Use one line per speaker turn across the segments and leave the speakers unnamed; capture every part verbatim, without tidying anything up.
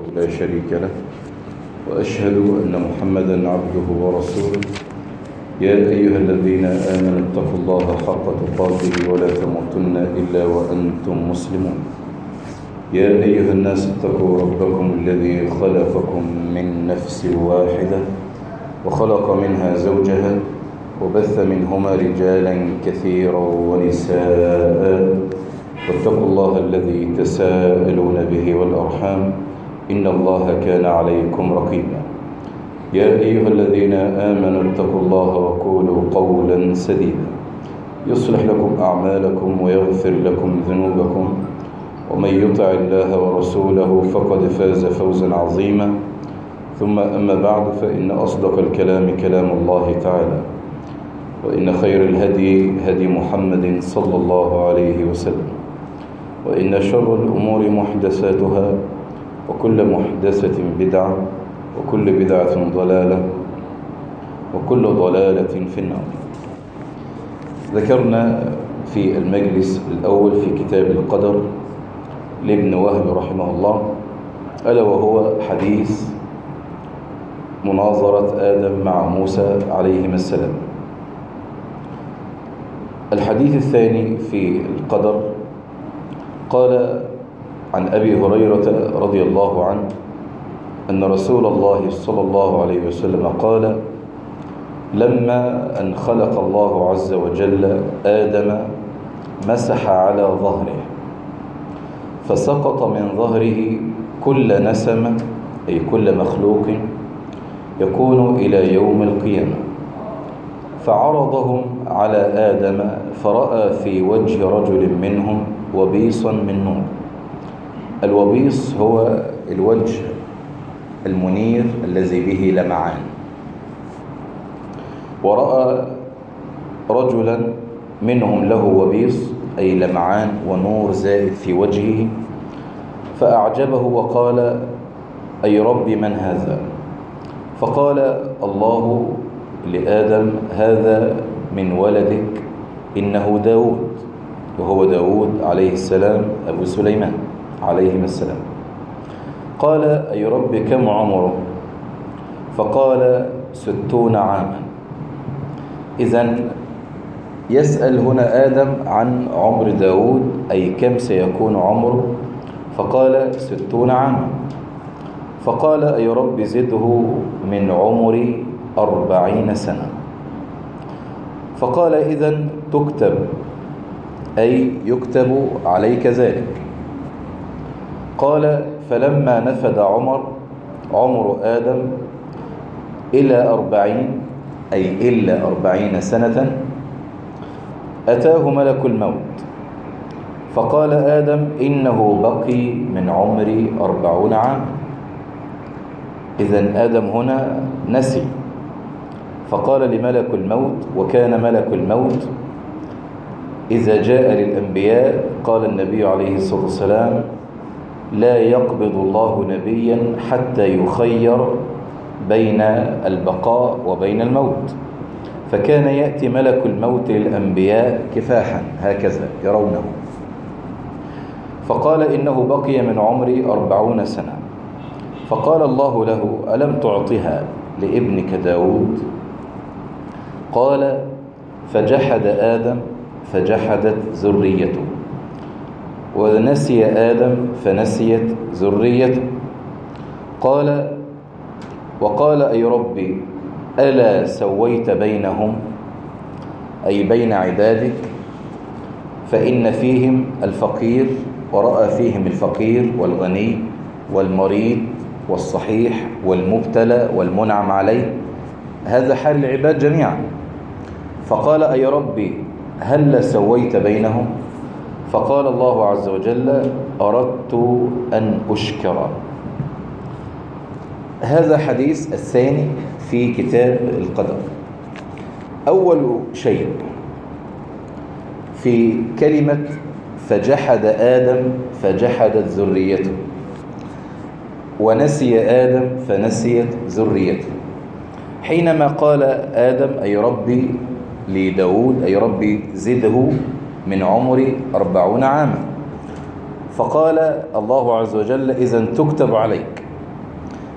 لا شريك له، وأشهد أن محمدا عبده ورسوله. يا أيها الذين آمنوا اتقوا الله حق تقاته ولا تموتن إلا وأنتم مسلمون. يا أيها الناس اتقوا ربكم الذي خلقكم من نفس واحدة وخلق منها زوجها وبث منهما رجالا كثيرا ونساء، واتقوا الله الذي تساءلون به والأرحام إن الله كان عليكم رقيبا. يا أيها الذين آمنوا اتقوا الله وقولوا قولا سديدا يصلح لكم أعمالكم ويغفر لكم ذنوبكم، ومن يطع الله ورسوله فقد فاز فوزا عظيما. ثم أما بعد، فإن أصدق الكلام كلام الله تعالى، وإن خير الهدي هدي محمد صلى الله عليه وسلم، وإن شر الأمور محدثاتها، وكل محدثة بدعة، وكل بدعة ضلالة، وكل ضلالة في النار. ذكرنا في المجلس الأول في كتاب القدر لابن وهب رحمه الله، ألا وهو حديث مناظرة آدم مع موسى عليهما السلام. الحديث الثاني في القدر قال عن أبي هريرة رضي الله عنه أن رسول الله صلى الله عليه وسلم قال: لما أن خلق الله عز وجل آدم مسح على ظهره فسقط من ظهره كل نسمة، أي كل مخلوق يكون إلى يوم القيامة، فعرضهم على آدم فرأى في وجه رجل منهم وبيصا من نور. الوبيص هو الوجه المنير الذي به لمعان. ورأى رجلا منهم له وبيص، أي لمعان ونور زائد في وجهه، فأعجبه وقال: أي رب من هذا؟ فقال الله لآدم: هذا من ولدك إنه داود، وهو داود عليه السلام أبو سليمان عليهما السلام. قال: أي رب كم عمره؟ فقال: ستون عاما. إذن يسأل هنا آدم عن عمر داود، أي كم سيكون عمره؟ فقال: ستون عاما. فقال: أي رب زده من عمري أربعين سنة. فقال: إذن تكتب، أي يكتب عليك ذلك. قال: فلما نفد عمر عمر آدم إلى أربعين، أي إلا أربعين سنة، أتاه ملك الموت فقال: آدم إنه بقي من عمري أربعون عاما. إذن آدم هنا نسي، فقال لملك الموت، وكان ملك الموت إذا جاء للأنبياء قال النبي عليه الصلاة والسلام: لا يقبض الله نبيا حتى يخير بين البقاء وبين الموت. فكان يأتي ملك الموت للأنبياء كفاحا هكذا يرونه. فقال: إنه بقي من عمري أربعون سنة. فقال الله له: ألم تعطها لابنك داود؟ قال: فجحد آدم فجحدت ذريته، ونسي آدم فنسيت ذريته. قال: وقال: أي ربي ألا سويت بينهم، أي بين عبادك، فإن فيهم الفقير، ورأى فيهم الفقير والغني والمريض والصحيح والمبتلى والمنعم عليه، هذا حال العباد جميعا. فقال: أي ربي هل سويت بينهم؟ فقال الله عز وجل: أردت أن أشكر. هذا حديث الثاني في كتاب القدر. أول شيء في كلمة فجحد آدم فجحدت ذريته، ونسي آدم فنسيت ذريته. حينما قال آدم: أي ربي لداود، أي ربي زده من عمري أربعون عاما، فقال الله عز وجل: إذن تكتب عليك.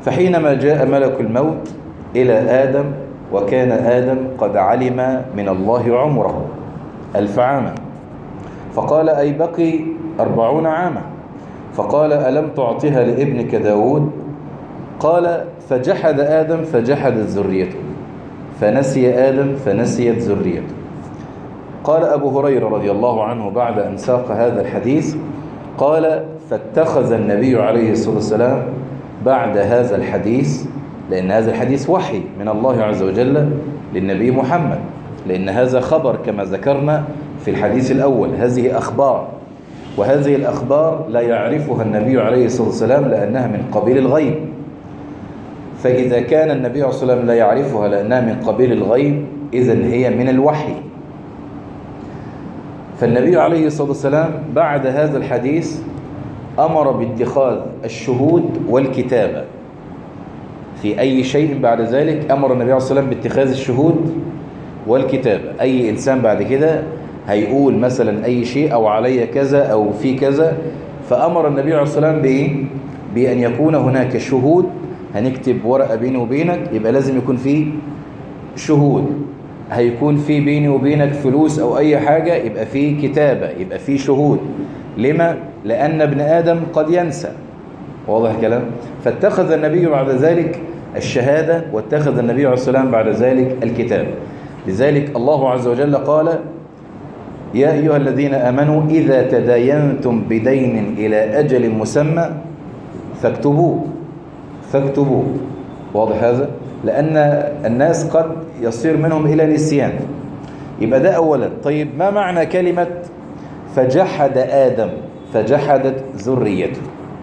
فحينما جاء ملك الموت إلى آدم وكان آدم قد علم من الله عمره ألف عاما، فقال أي بقي أربعون عاما، فقال ألم تعطها لابنك داود؟ قال فجحد آدم فجحدت ذريته، فنسي آدم فنسيت ذريته. قال أبو هريرة رضي الله عنه بعد أن ساق هذا الحديث قال فاتخذ النبي عليه الصلاة والسلام بعد هذا الحديث، لأن هذا الحديث وحي من الله عز وجل للنبي محمد، لأن هذا خبر كما ذكرنا في الحديث الأول، هذه أخبار، وهذه الأخبار لا يعرفها النبي عليه الصلاة والسلام لأنها من قبيل الغيب. فإذا كان النبي عليه الصلاة والسلام لا يعرفها لأنها من قبيل الغيب، إذن هي من الوحي. فالنبي عليه الصلاة والسلام بعد هذا الحديث أمر باتخاذ الشهود والكتابة في أي شيء. بعد ذلك أمر النبي عليه الصلاة والسلام باتخاذ الشهود والكتابة. أي إنسان بعد كده هيقول مثلا أي شيء أو علي كذا أو في كذا، فأمر النبي عليه الصلاة والسلام بإيه؟ بأن يكون هناك شهود. هنكتب ورقة بيني وبينك، يبقى لازم يكون فيه شهود. هيكون في بيني وبينك فلوس أو أي حاجة، يبقى فيه كتابة، يبقى فيه شهود. لما؟ لأن ابن آدم قد ينسى. واضح الكلام؟ فاتخذ النبي بعد ذلك الشهادة، واتخذ النبي عليه الصلاة والسلام بعد ذلك الكتاب. لذلك الله عز وجل قال يا أيها الذين آمنوا إذا تداينتم بدين إلى أجل مسمى فاكتبوه فاكتبوه. واضح هذا؟ لأن الناس قد يصير منهم إلى نسيان. يبقى ده أولا. طيب ما معنى كلمة فجحد آدم فجحدت ذريته؟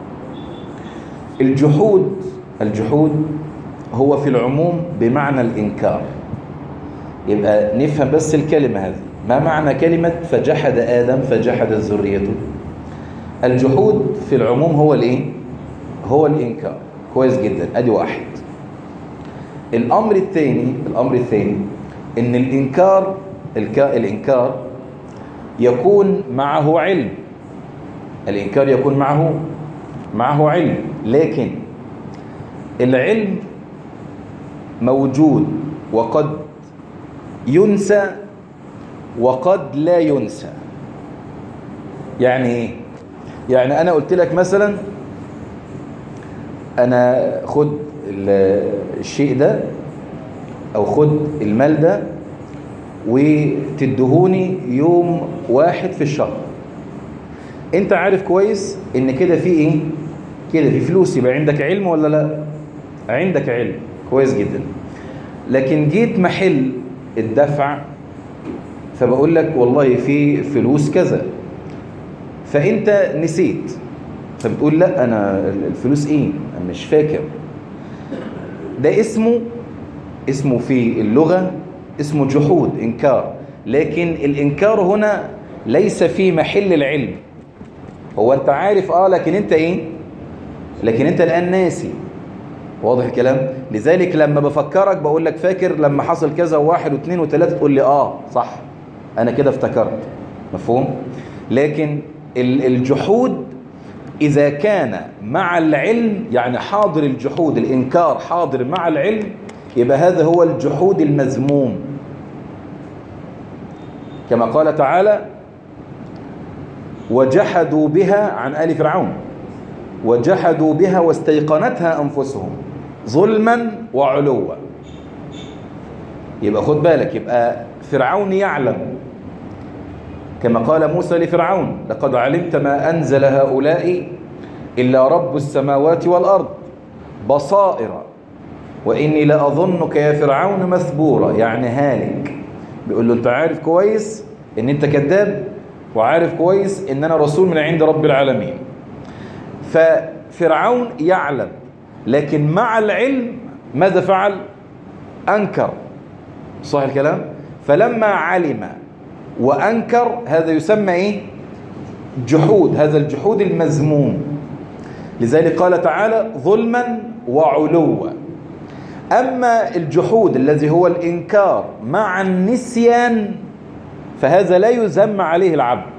الجحود الجحود هو في العموم بمعنى الإنكار. يبقى نفهم بس الكلمة هذه، ما معنى كلمة فجحد آدم فجحدت ذريته؟ الجحود في العموم هو الإيه؟ هو الإنكار. كويس جدا، أدي واحد. الأمر الثاني الأمر الثاني إن الإنكار الإنكار يكون معه علم. الإنكار يكون معه معه علم، لكن العلم موجود وقد ينسى وقد لا ينسى. يعني ايه؟ يعني انا قلت لك مثلا انا خد الشيء ده او خد المال ده وتدهوني يوم واحد في الشهر. انت عارف كويس ان كده في ايه؟ كده في فلوس. يبقى عندك علم ولا لا؟ عندك علم. كويس جدا. لكن جيت محل الدفع فبقول لك والله في فلوس كذا، فانت نسيت، فبتقول لا انا الفلوس ايه؟ انا مش فاكر. ده اسمه اسمه في اللغة اسمه جحود، انكار. لكن الانكار هنا ليس في محل العلم. هو انت عارف اه لكن انت ايه؟ لكن انت الان ناسي. واضح الكلام؟ لذلك لما بفكرك بقول لك فاكر لما حصل كذا وواحد واثنين وثلاثة، تقول لي اه صح انا كده افتكرت. مفهوم؟ لكن الجحود اذا كان مع العلم، يعني حاضر الجحود الانكار حاضر مع العلم، يبقى هذا هو الجحود المذموم. كما قال تعالى وجحدوا بها عن آل فرعون وجحدوا بها واستيقنتها أنفسهم ظلما وعلوا. يبقى خد بالك، يبقى فرعون يعلم كما قال موسى لفرعون لقد علمت ما أنزل هؤلاء إلا رب السماوات والأرض بصائر وإني لأظنك يا فرعون مثبورا. يعني هالك. بيقول له أنت عارف كويس إن أنت كذاب، وعارف كويس إن أنا رسول من عند رب العالمين. ففرعون يعلم، لكن مع العلم ماذا فعل؟ أنكر. صح الكلام؟ فلما علم وأنكر هذا يسمى إيه؟ جحود. هذا الجحود المذموم. لذلك قال تعالى ظلما وعلوا. أما الجحود الذي هو الإنكار مع النسيان فهذا لا يذم عليه العبد.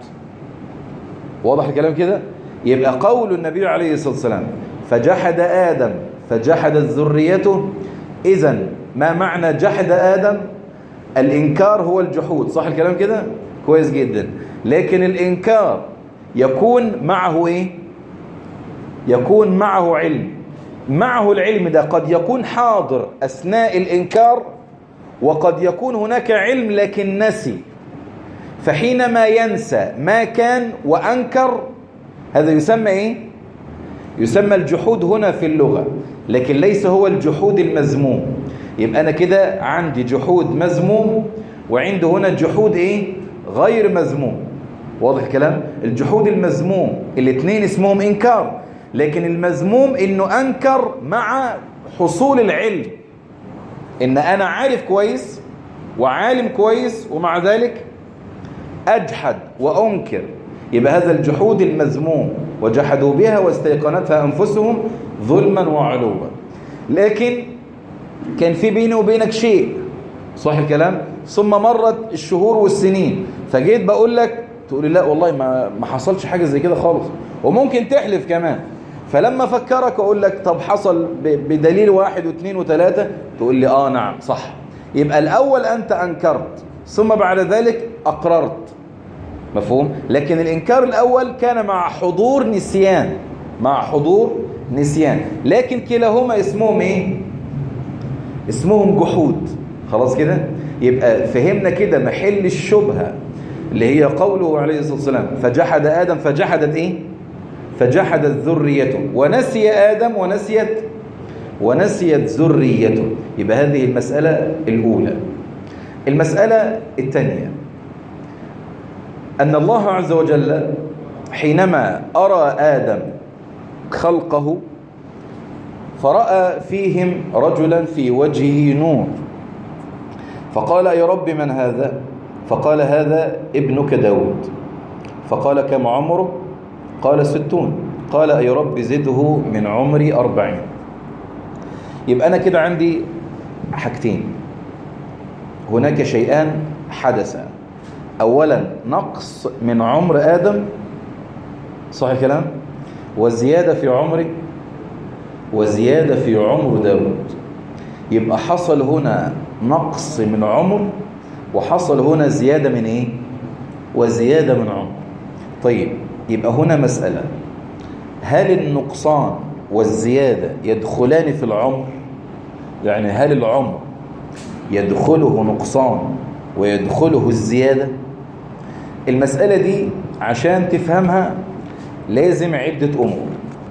واضح الكلام كده؟ يبقى قول النبي عليه الصلاة والسلام فجحد آدم
فجحدت ذريته. إذن ما معنى جحد آدم؟ الإنكار هو الجحود، صح الكلام كده؟ كويس جدا. لكن الإنكار يكون معه إيه؟ يكون معه علم. معه العلم ده قد يكون حاضر أثناء الإنكار، وقد يكون هناك علم لكن نسي. فحينما ينسى ما كان وأنكر، هذا يسمى إيه؟ يسمى الجحود هنا في اللغة، لكن ليس هو الجحود المذموم. يبقى أنا كده عندي جحود مذموم، وعندي هنا جحود إيه؟ غير مذموم. واضح الكلام؟ الجحود المذموم الاثنين اسمهم إنكار، لكن المذموم إنه أنكر مع حصول العلم، إن أنا عارف كويس وعالم كويس ومع ذلك أجحد وأنكر. يبقى هذا الجحود المذموم، وجحدوا بها واستيقنتها أنفسهم ظلما وعلوا. لكن كان في بيني وبينك شيء، صح الكلام؟ ثم مرت الشهور والسنين، فجيت بقول لك تقول لي لا والله ما ما حصلش حاجة زي كده خالص، وممكن تحلف كمان. فلما فكرك أقول لك طب حصل بدليل واحد واثنين وثلاثة، تقول لي آه نعم صح. يبقى الأول أنت أنكرت، ثم بعد ذلك أقررت. مفهوم؟ لكن الإنكار الأول كان مع حضور نسيان، مع حضور نسيان، لكن كلاهما اسمهم إيه؟ اسمهم جحود. خلاص كده؟ يبقى فهمنا كده محل الشبهة اللي هي قوله عليه الصلاة والسلام فجحد آدم فجحدت إيه؟ فجحدت ذريته، ونسي آدم ونسيت ونسيت ذريته. يبقى هذه المسألة الأولى. المسألة الثانية أن الله عز وجل حينما أرى آدم خلقه فرأى فيهم رجلا في وجهه نور، فقال يا رب من هذا؟ فقال هذا ابنك داود. فقال كم عمره؟ قال ستون. قال يا رب زده من عمري أربعين. يبقى أنا كده عندي حاجتين، هناك شيئان حدثا. أولا نقص من عمر آدم، صح الكلام؟ وزيادة في عمره، وزيادة في عمر داود. يبقى حصل هنا نقص من عمر، وحصل هنا زيادة من إيه؟ وزيادة من عمر. طيب يبقى هنا مسألة، هل النقصان والزيادة يدخلان في العمر؟ يعني هل العمر يدخله نقصان ويدخله الزيادة؟ المسألة دي عشان تفهمها لازم عدة أمور.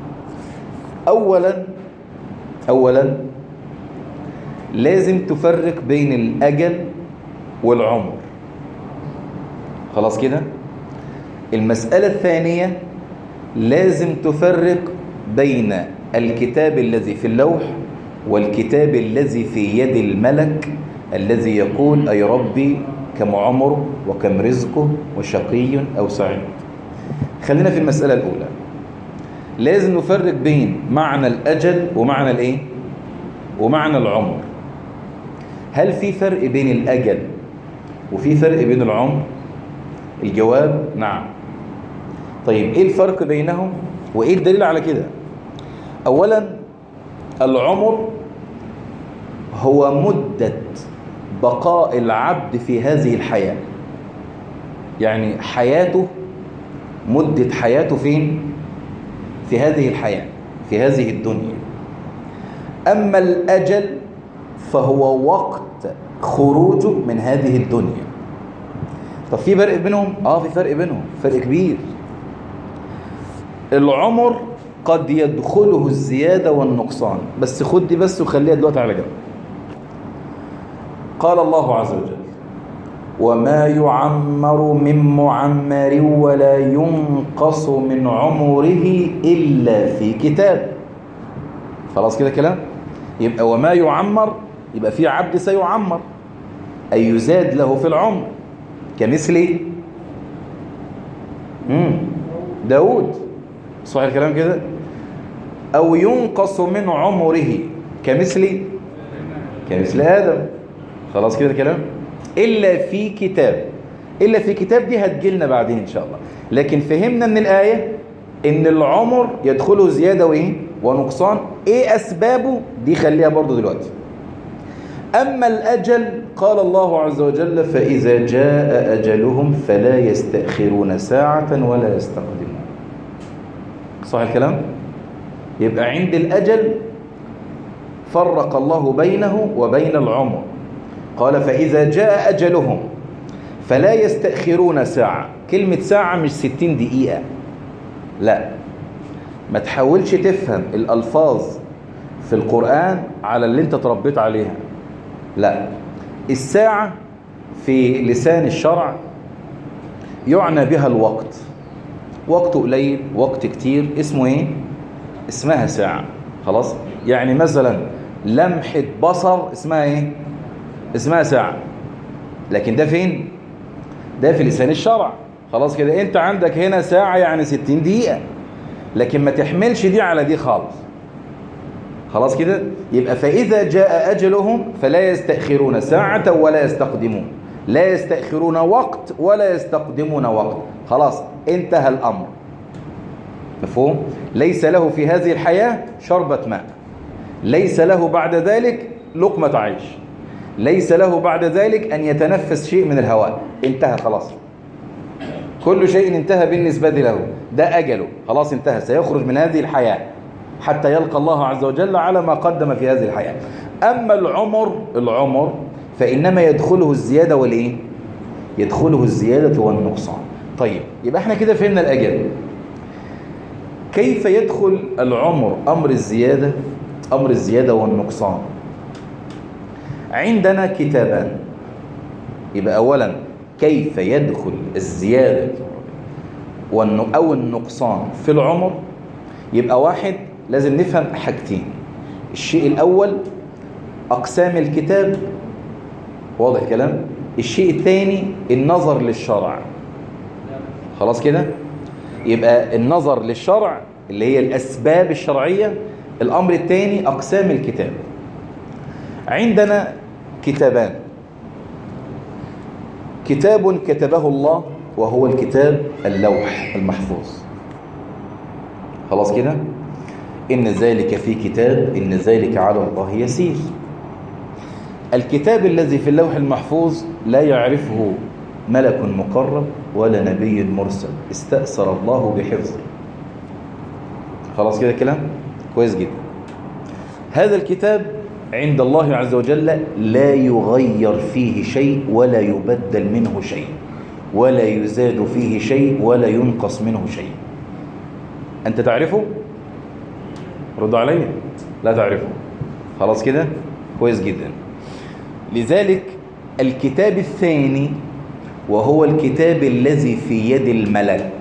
أولا أولا لازم تفرق بين الأجل والعمر. خلاص كده؟ المسألة الثانية لازم تفرق بين الكتاب الذي في اللوح والكتاب الذي في يد الملك الذي يقول أي ربي كم عمره وكم رزقه وشقي أو سعيد. خلينا في المسألة الأولى. لازم نفرق بين معنى الأجل ومعنى الإيه؟ ومعنى العمر. هل في فرق بين الأجل وفي فرق بين العمر؟ الجواب نعم. طيب إيه الفرق بينهم وإيه الدليل على كده؟ أولا العمر هو مدة بقاء العبد في هذه الحياة، يعني حياته، مدة حياته فين؟ في هذه الحياة، في هذه الدنيا. أما الأجل فهو وقت خروجه من هذه الدنيا. طب في فرق بينهم؟ آه في فرق بينهم، فرق كبير. العمر قد يدخله الزيادة والنقصان، بس خد دي بس وخليها دلوقتي على جنب. قال الله عز وجل وما يعمر من معمر ولا ينقص من عمره إلا في كتاب. خلاص كده كلام؟ يبقى وما يعمر يبقى في عبد سيعمر أي يزاد له في العمر، كمثل مم. داود، صحيح الكلام كده؟ أو ينقص من عمره كمثل كمثل آدم. خلاص كده الكلام؟ إلا في كتاب. إلا في كتاب دي هتجيلنا بعدين إن شاء الله. لكن فهمنا من الآية إن العمر يدخله زيادة وإيه؟ ونقصان، ايه اسبابه دي خليها برضو دلوقتي. اما الاجل قال الله عز وجل فاذا جاء اجلهم فلا يستأخرون ساعة ولا يستقدمون. صح الكلام؟ يبقى عند الاجل فرق الله بينه وبين العمر، قال فاذا جاء اجلهم فلا يستأخرون ساعة. كلمة ساعة مش ستين دقيقة، لا، ما تحاولش تفهم الألفاظ في القرآن على اللي انت تربيت عليها، لا. الساعة في لسان الشرع يعنى بها الوقت، وقت قليل وقت كتير اسمه ايه؟ اسمها ساعة. خلاص؟ يعني مثلا لمحة بصر اسمها ايه؟ اسمها ساعة. لكن ده فين؟ ده في لسان الشرع. خلاص كده؟ انت عندك هنا ساعة يعني ستين دقيقة، لكن ما تحملش دي على دي خالص. خلاص كده؟ يبقى فإذا جاء أجلهم فلا يستأخرون ساعة ولا يستقدمون، لا يستأخرون وقت ولا يستقدمون وقت. خلاص انتهى الأمر. مفهوم؟ ليس له في هذه الحياة شربة ماء، ليس له بعد ذلك لقمة عيش، ليس له بعد ذلك أن يتنفس شيء من الهواء. انتهى خلاص، كل شيء انتهى بالنسبة له، ده أجله خلاص انتهى. سيخرج من هذه الحياة حتى يلقى الله عز وجل على ما قدم في هذه الحياة. أما العمر العمر فإنما يدخله الزيادة والإيه؟ يدخله الزيادة والنقصان. طيب يبقى احنا كده فهمنا الأجل. كيف يدخل العمر أمر الزيادة أمر الزيادة والنقصان؟ عندنا كتابان. يبقى أولا كيف يدخل الزيادة أو النقصان في العمر؟ يبقى واحد لازم نفهم حاجتين. الشيء الأول أقسام الكتاب، واضح الكلام؟ الشيء الثاني النظر للشرع. خلاص كده؟ يبقى النظر للشرع اللي هي الأسباب الشرعية، الأمر الثاني أقسام الكتاب. عندنا كتابان، كتاب كتبه الله وهو الكتاب اللوح المحفوظ. خلاص كده؟ إن ذلك في كتاب إن ذلك على الله يسير. الكتاب الذي في اللوح المحفوظ لا يعرفه ملك مقرب ولا نبي مرسل، استأثر الله بحفظه. خلاص كده كلام كويس جدا. هذا الكتاب عند الله عز وجل لا يغير فيه شيء ولا يبدل منه شيء ولا يزاد فيه شيء ولا ينقص منه شيء. أنت تعرفه؟ رد علي. لا تعرفه. خلاص كده كويس جدا. لذلك الكتاب الثاني وهو الكتاب الذي في يد الملك.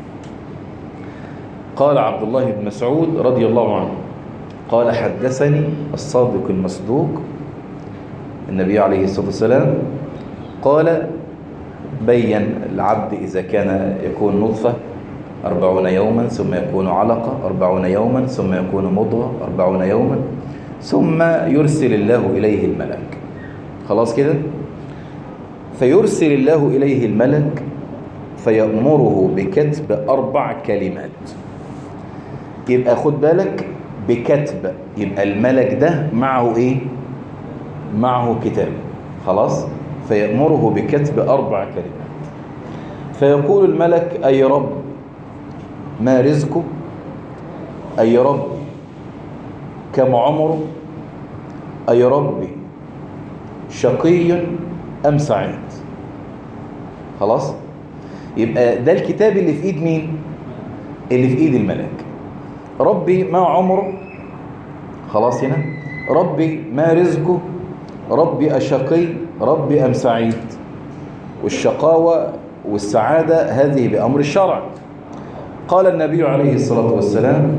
قال عبد الله بن مسعود رضي الله عنه قال حدثني الصادق المصدوق النبي عليه الصلاة والسلام قال بين العبد إذا كان يكون نطفة أربعون يوما ثم يكون علقة أربعون يوما ثم يكون مضغة أربعون يوما ثم يرسل الله إليه الملك. خلاص كده؟ فيرسل الله إليه الملك فيأمره بكتب أربع كلمات. يبقى خد بالك بكتب، يبقى الملك ده معه إيه؟ معه كتاب. خلاص؟ فيأمره بكتب أربع كلمات. فيقول الملك أي رب ما رزقه؟ أي رب كم عمره؟ أي ربي شقي أم سعيد؟ خلاص؟ يبقى ده الكتاب اللي في إيد مين؟ اللي في إيد الملك. ربي ما عمره؟ خلاص هنا ربي ما رزقه؟ ربي أشقي؟ ربي أم سعيد؟ والشقاوة والسعادة هذه بأمر الشرع. قال النبي عليه الصلاة والسلام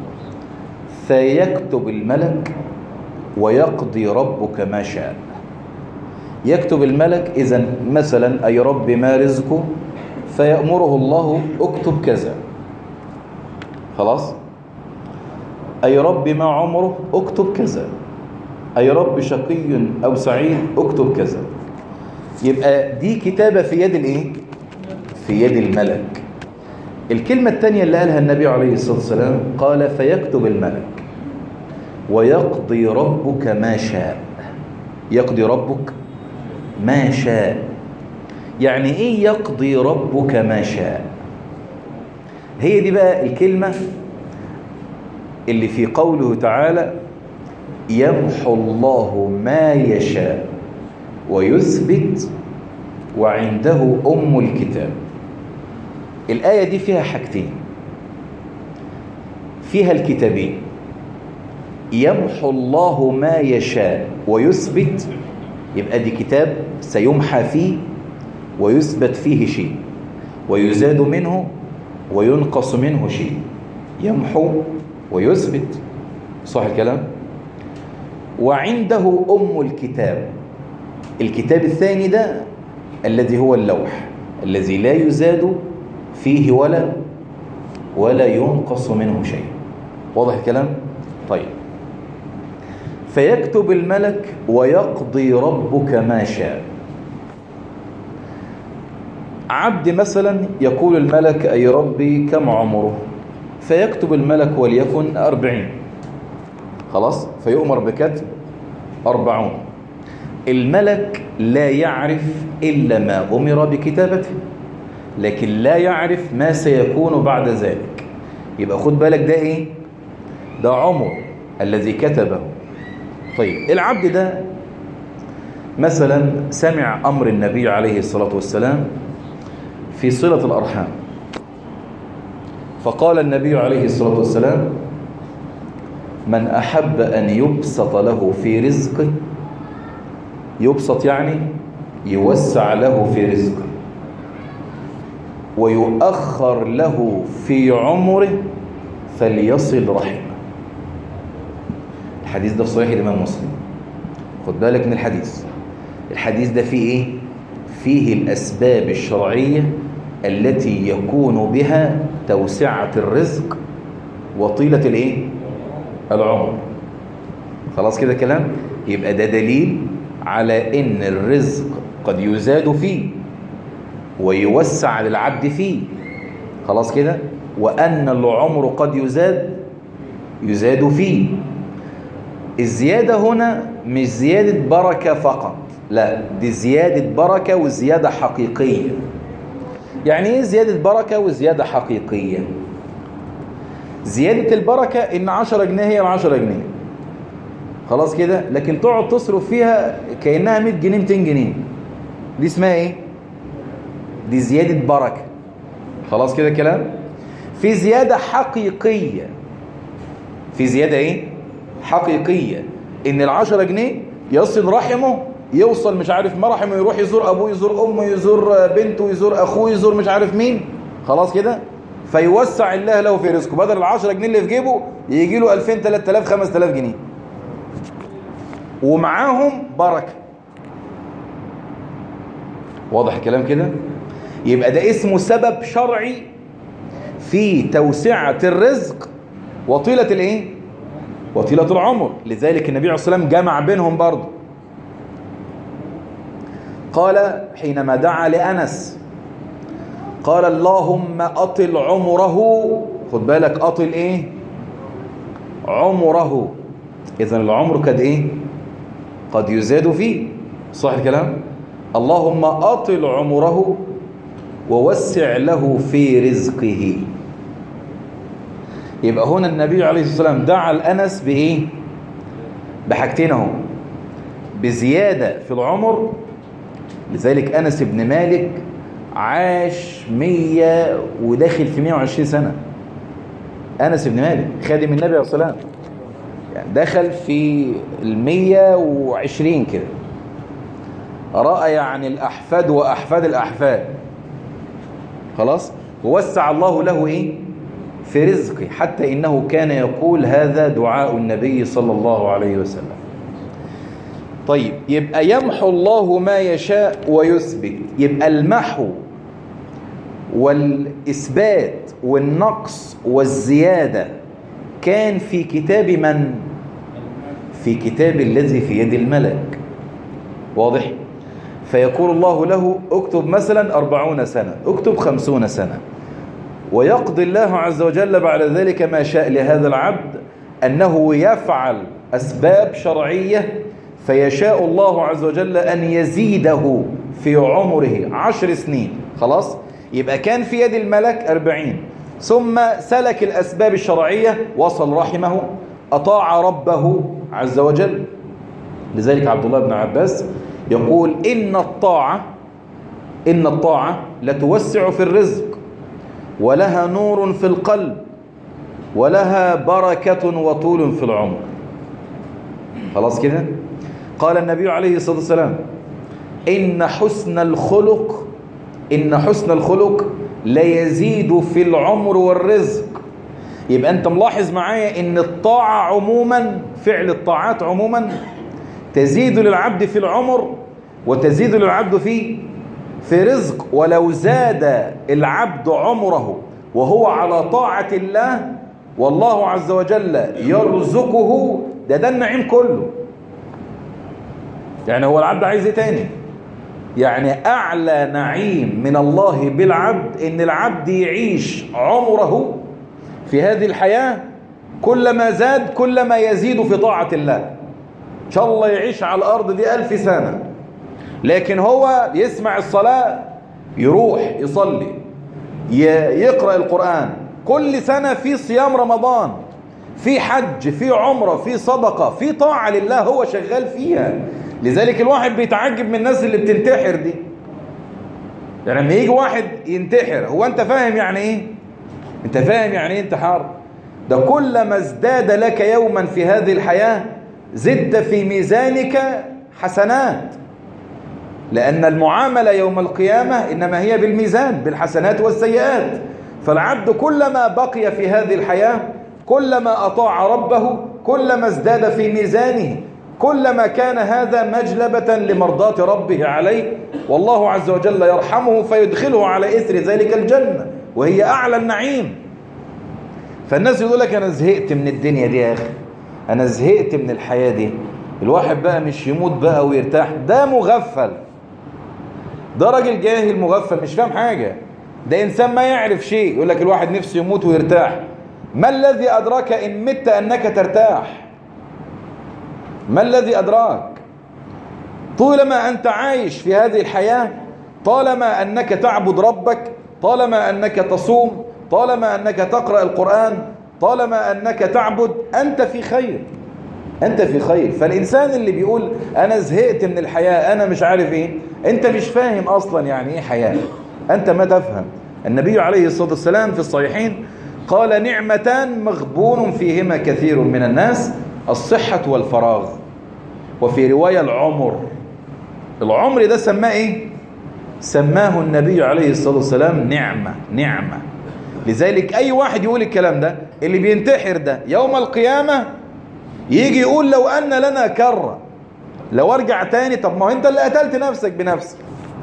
فيكتب الملك ويقضي ربك ما شاء. يكتب الملك إذن مثلا أي رب ما رزقه فيأمره الله اكتب كذا. خلاص؟ أي رب ما عمره اكتب كذا. أي رب شقي أو سعيد اكتب كذا. يبقى دي كتابة في يد الايه؟ في يد الملك. الكلمة الثانية اللي قالها النبي عليه الصلاة والسلام قال فيكتب الملك. ويقضي ربك ما شاء. يقضي ربك ما شاء، يعني ايه يقضي ربك ما شاء؟ هي دي بقى الكلمة اللي في قوله تعالى يمحو الله ما يشاء ويثبت وعنده أم الكتاب. الآية دي فيها حاجتين، فيها الكتابين، يمحو الله ما يشاء ويثبت، يبقى دي كتاب سيمحى فيه ويثبت فيه شيء، ويزاد منه وينقص منه شيء. يمحو ويثبت، صح الكلام؟ وعنده أم الكتاب. الكتاب الثاني ده الذي هو اللوح، الذي لا يزاد فيه ولا ولا ينقص منه شيء. واضح الكلام؟ طيب، فيكتب الملك ويقضي ربك ما شاء. عبد مثلا يقول الملك أي ربي كم عمره؟ فيكتب الملك وليكن أربعين، خلاص، فيؤمر بكتب أربعون. الملك لا يعرف إلا ما أمر بكتابته، لكن لا يعرف ما سيكون بعد ذلك. يبقى خد بالك، ده إيه؟ ده عمر الذي كتبه. طيب، العبد ده مثلا سمع أمر النبي عليه الصلاة والسلام في صلة الأرحام، فقال النبي عليه الصلاة والسلام من أحب أن يبسط له في رزقه، يبسط يعني يوسع له في رزقه، ويؤخر له في عمره، فليصل رحمه. الحديث ده في صحيح الإمام مسلم. خد بالك من الحديث. الحديث ده فيه إيه؟ فيه الأسباب الشرعية التي يكون بها توسعة الرزق وطيلة الإيه؟ العمر. خلاص كده كلام؟ يبقى ده دليل على إن الرزق قد يزاد فيه ويوسع للعبد فيه. خلاص كده؟ وأن العمر قد يزاد يزاد فيه. الزيادة هنا مش زيادة بركة فقط، لا، دي زيادة بركة وزيادة حقيقية. يعني ايه زيادة بركة وزيادة حقيقية؟ زيادة البركة ان عشرة جنيه هي عشرة جنيه، خلاص كده، لكن تقعد تصرف فيها كأنها مية جنيه ميتين جنيه، دي اسمها ايه؟ دي زيادة بركة. خلاص كده كلام؟ في زيادة حقيقية، في زيادة ايه؟ حقيقية، ان العشرة جنيه يصل رحمه، يوصل مش عارف مرحمه، يروح يزور ابوه، يزور امه، يزور بنته، يزور اخوه، يزور مش عارف مين. خلاص كده؟ فيوسع الله له في رزقه، بدل العشرة جنيه اللي في جيبه يجي له ألفين ثلاثة آلاف خمسة آلاف جنيه، ومعاهم بركة. واضح الكلام كده؟ يبقى ده اسمه سبب شرعي في توسعة الرزق وطيلة الايه؟ وطيلة العمر. لذلك النبي عليه الصلاة والسلام جمع بينهم برضه. قال حينما دعا لأنس قال اللهم أطل عمره. خد بالك، أطل ايه؟ عمره. إذن العمر قد ايه؟ قد يزاد فيه، صح الكلام؟ اللهم أطل عمره ووسع له في رزقه. يبقى هنا النبي عليه الصلاة والسلام دعا لأنس بإيه؟ بحاجتين اهو، بزيادة في العمر. لذلك أنس بن مالك عاش مية وداخل في مية وعشرين سنة. أنس بن مالك خادم النبي عليه الصلاة والسلام، يعني دخل في المية وعشرين كده، رأى يعني الأحفاد وأحفاد الأحفاد. خلاص؟ ووسع الله له إيه؟ في رزقه، حتى إنه كان يقول هذا دعاء النبي صلى الله عليه وسلم. طيب، يبقى يمحو الله ما يشاء ويثبت. يبقى المحو والإثبات والنقص والزيادة كان في كتاب من؟ في كتاب الذي في يد الملك. واضح؟ فيقول الله له اكتب مثلا أربعون سنة، اكتب خمسون سنة، ويقضي الله عز وجل بعد ذلك ما شاء لهذا العبد أنه يفعل أسباب شرعية فيشاء الله عز وجل أن يزيده في عمره عشر سنين. خلاص، يبقى كان في يد الملك أربعين، ثم سلك الأسباب الشرعية، وصل رحمه، أطاع ربه عز وجل. لذلك عبد الله بن عباس يقول إن الطاعة إن الطاعة لتوسع في الرزق، ولها نور في القلب، ولها بركة وطول في العمر. خلاص كده. قال النبي عليه الصلاة والسلام إن حسن الخلق إن حسن الخلق ليزيد في العمر والرزق. يبقى أنت ملاحظ معايا إن الطاعة عموما، فعل الطاعات عموما تزيد للعبد في العمر وتزيد للعبد في في رزق. ولو زاد العبد عمره وهو على طاعة الله والله عز وجل يرزقه، ده ده النعيم كله. يعني هو العبد عايز ايه تاني؟ يعني أعلى نعيم من الله بالعبد إن العبد يعيش عمره في هذه الحياة كلما زاد كلما يزيد في طاعة الله. إن شاء الله يعيش على الأرض دي ألف سنة، لكن هو يسمع الصلاة يروح يصلي، يقرأ القرآن، كل سنة في صيام رمضان، في حج، في عمرة، في صدقة، في طاعة لله هو شغال فيها. لذلك الواحد بيتعجب من الناس اللي بتنتحر دي. يعني لما يجي واحد ينتحر، هو انت فاهم يعني ايه؟ انت فاهم يعني ايه انتحار؟ ده كلما ازداد لك يوما في هذه الحياة زدت في ميزانك حسنات، لأن المعاملة يوم القيامة إنما هي بالميزان، بالحسنات والسيئات. فالعبد كلما بقي في هذه الحياة كلما أطاع ربه كلما ازداد في ميزانه، كلما كان هذا مجلبة لمرضاة ربه عليه، والله عز وجل يرحمه فيدخله على إثر ذلك الجنة، وهي أعلى النعيم. فالناس يقول لك أنا زهقت من الدنيا دي يا أخي، أنا زهقت من الحياة دي، الواحد بقى مش يموت بقى ويرتاح. ده مغفل، ده راجل جاهل مغفل مش فاهم حاجة، ده إنسان ما يعرف شيء. يقول لك الواحد نفسه يموت ويرتاح. ما الذي أدراك إن مت أنك ترتاح؟ ما الذي أدراك؟ طالما أنت عايش في هذه الحياة، طالما أنك تعبد ربك، طالما أنك تصوم، طالما أنك تقرأ القرآن، طالما أنك تعبد، أنت في خير، أنت في خير. فالإنسان اللي بيقول أنا زهقت من الحياة، أنا مش عارف إيه، أنت مش فاهم أصلا يعني إيه حياة، أنت ما تفهم. النبي عليه الصلاة والسلام في الصحيحين قال نعمتان مغبون فيهما كثير من الناس، الصحة والفراغ. وفي رواية العمر. العمر ده سماه إيه؟ سماه النبي عليه الصلاة والسلام نعمة، نعمة. لذلك أي واحد يقول الكلام ده اللي بينتحر ده يوم القيامة يجي يقول لو أن لنا كرة، لو أرجع تاني. طب ما هو أنت اللي قتلت نفسك بنفسك.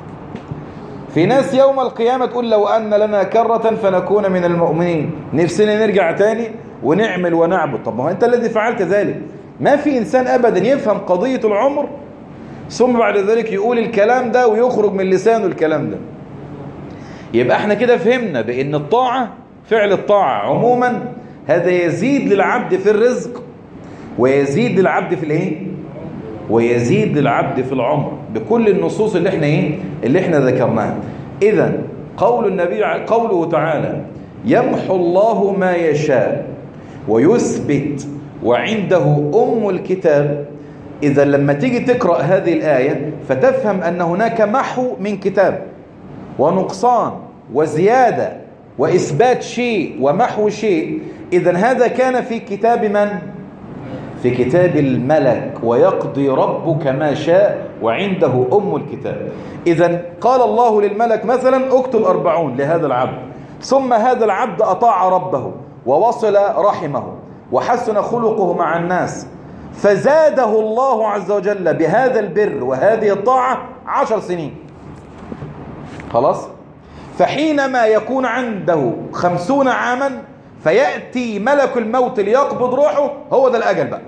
في ناس يوم القيامة تقول لو أن لنا كرة فنكون من المؤمنين، نفسنا نرجع تاني ونعمل ونعبد. طب ما هو أنت الذي فعلت ذلك. ما في إنسان أبدا يفهم قضية العمر ثم بعد ذلك يقول الكلام ده ويخرج من لسانه الكلام ده. يبقى احنا كده فهمنا بأن الطاعة، فعل الطاعة عموما هذا يزيد للعبد في الرزق، ويزيد للعبد في الايه؟ ويزيد للعبد في العمر، بكل النصوص اللي احنا ايه؟ اللي احنا ذكرناها. إذن قول النبي، قوله تعالى يمحو الله ما يشاء ويثبت وعنده أم الكتاب. إذا لما تيجي تقرأ هذه الآية فتفهم أن هناك محو من كتاب ونقصان وزيادة وإثبات شيء ومحو شيء. إذن هذا كان في كتاب من؟ في كتاب الملك، ويقضي ربك ما شاء وعنده أم الكتاب. إذن قال الله للملك مثلا اكتب أربعون لهذا العبد، ثم هذا العبد أطاع ربه ووصل رحمه وحسن خلقه مع الناس، فزاده الله عز وجل بهذا البر وهذه الطاعة عشر سنين. خلاص؟ فحينما يكون عنده خمسون عاما فيأتي ملك الموت ليقبض روحه، هو ده الأجل بقى.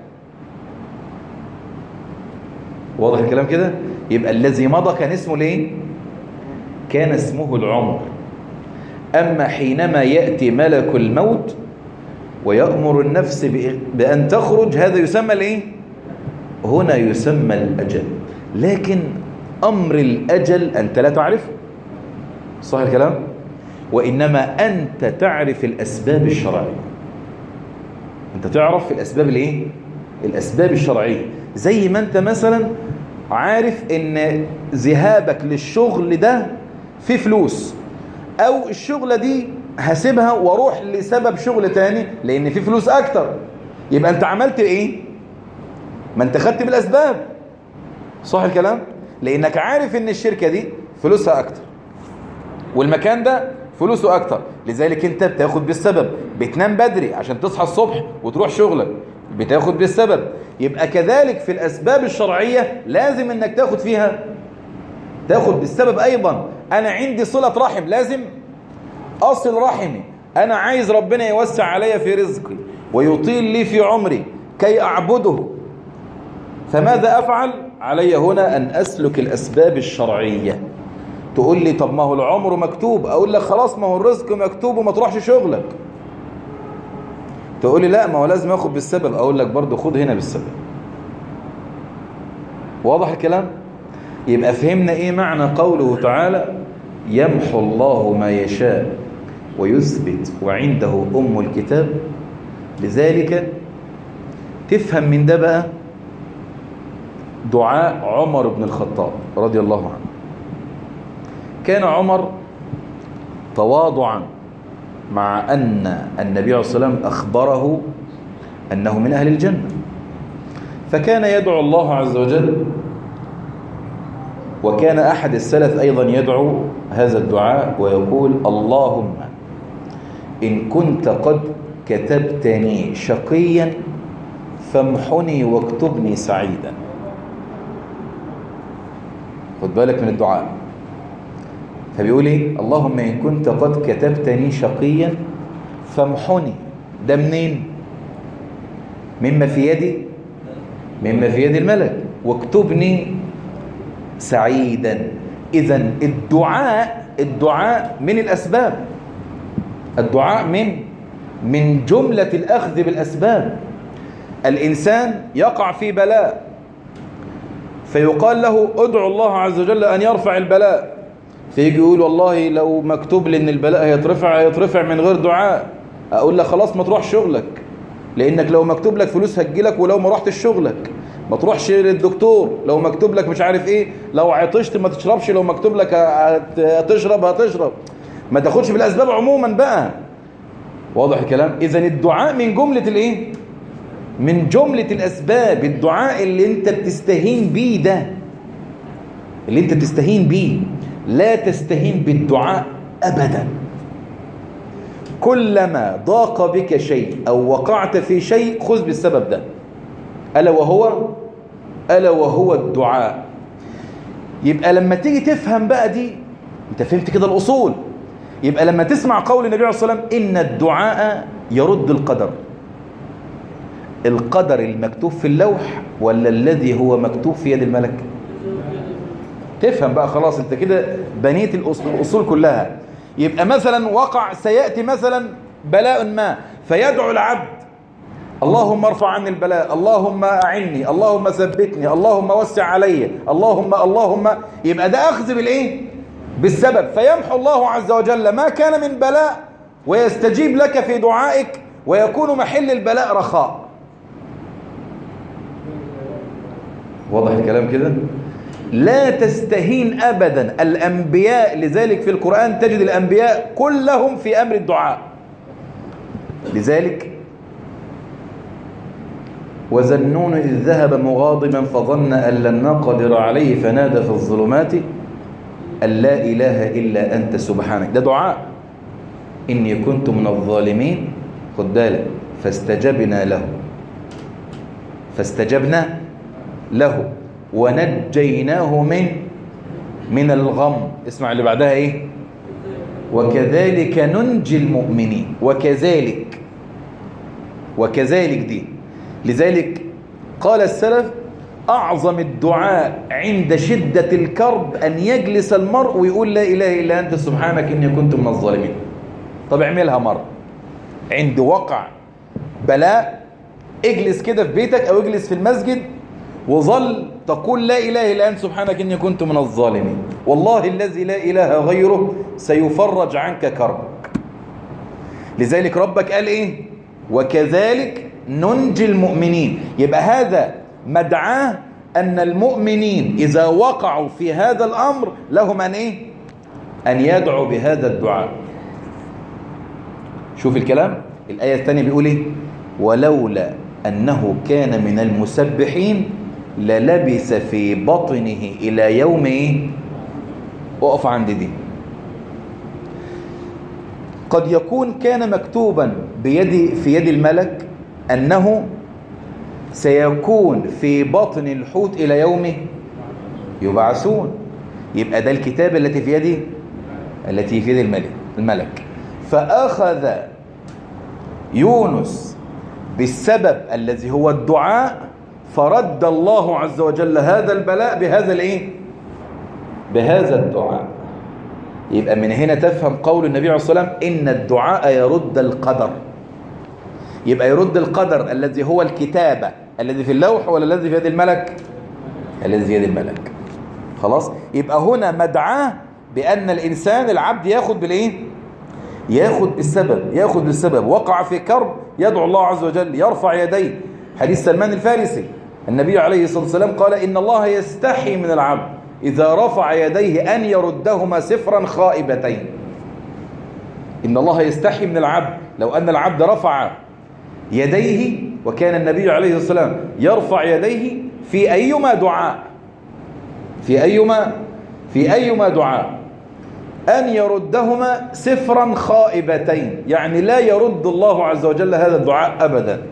واضح الكلام كده؟ يبقى الذي مضى كان اسمه ليه؟ كان اسمه العمر. أما حينما يأتي ملك الموت ويأمر النفس بأن تخرج، هذا يسمى الايه؟ هنا يسمى الأجل. لكن أمر الأجل أنت لا تعرفه، صح الكلام؟ وإنما أنت تعرف الأسباب الشرعية. أنت تعرف الأسباب الايه؟ الأسباب الشرعية. زي ما أنت مثلا عارف إن ذهابك للشغل ده فيه فلوس، أو الشغلة دي هسيبها واروح لسبب شغل تاني لأن فيه فلوس أكتر. يبقى أنت عملت إيه؟ ما أنت خدت بالأسباب، صح الكلام؟ لأنك عارف إن الشركة دي فلوسها أكتر والمكان ده فلوسه أكتر، لذلك أنت بتاخد بالسبب. بتنام بدري عشان تصحى الصبح وتروح شغلك، بتاخد بالسبب. يبقى كذلك في الأسباب الشرعية لازم أنك تاخد فيها، تاخد بالسبب أيضا. أنا عندي صلة رحم، لازم أصل رحمي. أنا عايز ربنا يوسع علي في رزقي ويطيل لي في عمري كي أعبده، فماذا أفعل؟ علي هنا أن أسلك الأسباب الشرعية. تقول لي طب ما هو العمر مكتوب، أقول لك خلاص ما هو الرزق مكتوب وما تروحش شغلك. تقول لي لا ما هو لازم أخذ بالسبب، أقول لك برضو خذ هنا بالسبب. واضح الكلام؟ يبقى فهمنا إيه معنى قوله تعالى يمحو الله ما يشاء ويثبت وعنده أم الكتاب. لذلك تفهم من ده بقى دعاء عمر بن الخطاب رضي الله عنه. كان عمر تواضعا مع أن النبي عليه الصلاة والسلام أخبره أنه من أهل الجنة، فكان يدعو الله عز وجل. وكان أحد السلف أيضا يدعو هذا الدعاء ويقول اللهم إن كنت قد كتبتني شقيا فامحني واكتبني سعيدا. خد بالك من الدعاء. فبيقول ايه؟ اللهم إن كنت قد كتبتني شقيا فامحني. ده منين؟ مما في يدي، مما في يد الملك، واكتبني سعيدا. إذن الدعاء الدعاء من الأسباب، الدعاء من من جملة الأخذ بالأسباب. الإنسان يقع في بلاء فيقال له ادعو الله عز وجل أن يرفع البلاء، فيجي يقول والله لو مكتوب لي ان البلاء هيترفع هيترفع من غير دعاء. اقول لك خلاص ما تروح شغلك، لانك لو مكتوب لك فلوس هتجيلك، ولو ما رحتش شغلك. ما تروحش للدكتور لو مكتوب لك مش عارف ايه، لو عطشت ما تشربش، لو مكتوب لك هتشرب هتشرب. ما تاخدش بالاسباب عموما بقى. واضح الكلام؟ اذا الدعاء من جملة الايه؟ من جملة الاسباب. الدعاء اللي انت بتستهين بيه ده، اللي انت بتستهين بيه، لا تستهين بالدعاء أبدا. كلما ضاق بك شيء أو وقعت في شيء خذ بالسبب ده، ألا وهو ألا وهو الدعاء. يبقى لما تيجي تفهم بقى دي، انت فهمت كده الأصول. يبقى لما تسمع قول النبي عليه الصلاة والسلام إن الدعاء يرد القدر، القدر المكتوب في اللوح ولا الذي هو مكتوب في يد الملك؟ تفهم بقى خلاص، انت كده بنيت الأصول كلها. يبقى مثلا وقع سيأتي مثلا بلاء ما، فيدعو العبد اللهم ارفع عني البلاء، اللهم أعني، اللهم ثبتني، اللهم وسع علي، اللهم اللهم. يبقى ده أخذ بالإيه؟ بالسبب. فيمحو الله عز وجل ما كان من بلاء ويستجيب لك في دعائك، ويكون محل البلاء رخاء. واضح الكلام كده؟ لا تستهين أبدا الأنبياء. لذلك في القرآن تجد الأنبياء كلهم في أمر الدعاء. لذلك وذنون إذ ذهب مغاضبا فظن أن لن نقدر عليه فنادى في الظلمات أن لا إله إلا أنت سبحانك. ده دعاء. إني كنت من الظالمين. خد بالك، فاستجبنا له فاستجبنا له ونجيناه من من الغم. اسمع اللي بعدها ايه؟ وكذلك ننجي المؤمنين. وكذلك وكذلك دي. لذلك قال السلف أعظم الدعاء عند شدة الكرب أن يجلس المرء ويقول لا إله إلا أنت سبحانك إني كنت من الظالمين. طب اعملها مرة عند وقع بلاء، اجلس كده في بيتك أو اجلس في المسجد وظل تقول لا إله إلا أنت سبحانك إني كنت من الظالمين، والله الذي لا إله غيره سيفرج عنك كربك. لذلك ربك قال إيه؟ وكذلك ننجي المؤمنين. يبقى هذا مدعاه أن المؤمنين إذا وقعوا في هذا الأمر لهم أن إيه؟ أن يدعوا بهذا الدعاء. شوف الكلام، الآية الثانية بيقول إيه؟ ولولا أنه كان من المسبحين للبث في بطنه إلى يوم إيه؟ أقف عند دي. قد يكون كان مكتوبا بيد في يد الملك أنه سيكون في بطن الحوت إلى يوم يبعثون. يبقى ده الكتاب التي في يدي التي في يد الملك الملك فأخذ يونس بالسبب الذي هو الدعاء، فرد الله عز وجل هذا البلاء بهذا الايه؟ بهذا الدعاء. يبقى من هنا تفهم قول النبي عليه الصلاة والسلام إن الدعاء يرد القدر. يبقى يرد القدر الذي هو الكتابة الذي في اللوح ولا الذي في يد الملك؟ الذي في يد الملك. خلاص؟ يبقى هنا مدعاه بأن الإنسان العبد ياخد بالإيه؟ ياخد بالسبب، ياخد بالسبب. وقع في كرب يدعو الله عز وجل، يرفع يديه. حديث سلمان الفارسي النبي عليه الصلاة والسلام قال إن الله يستحي من العبد إذا رفع يديه أن يردهما صفرا خائبتين. إن الله يستحي من العبد، لو أن العبد رفع يديه، وكان النبي عليه الصلاة والسلام يرفع يديه في أيما دعاء في أيما في أيما دعاء أن يردهما صفرا خائبتين، يعني لا يرد الله عز وجل هذا الدعاء أبدا.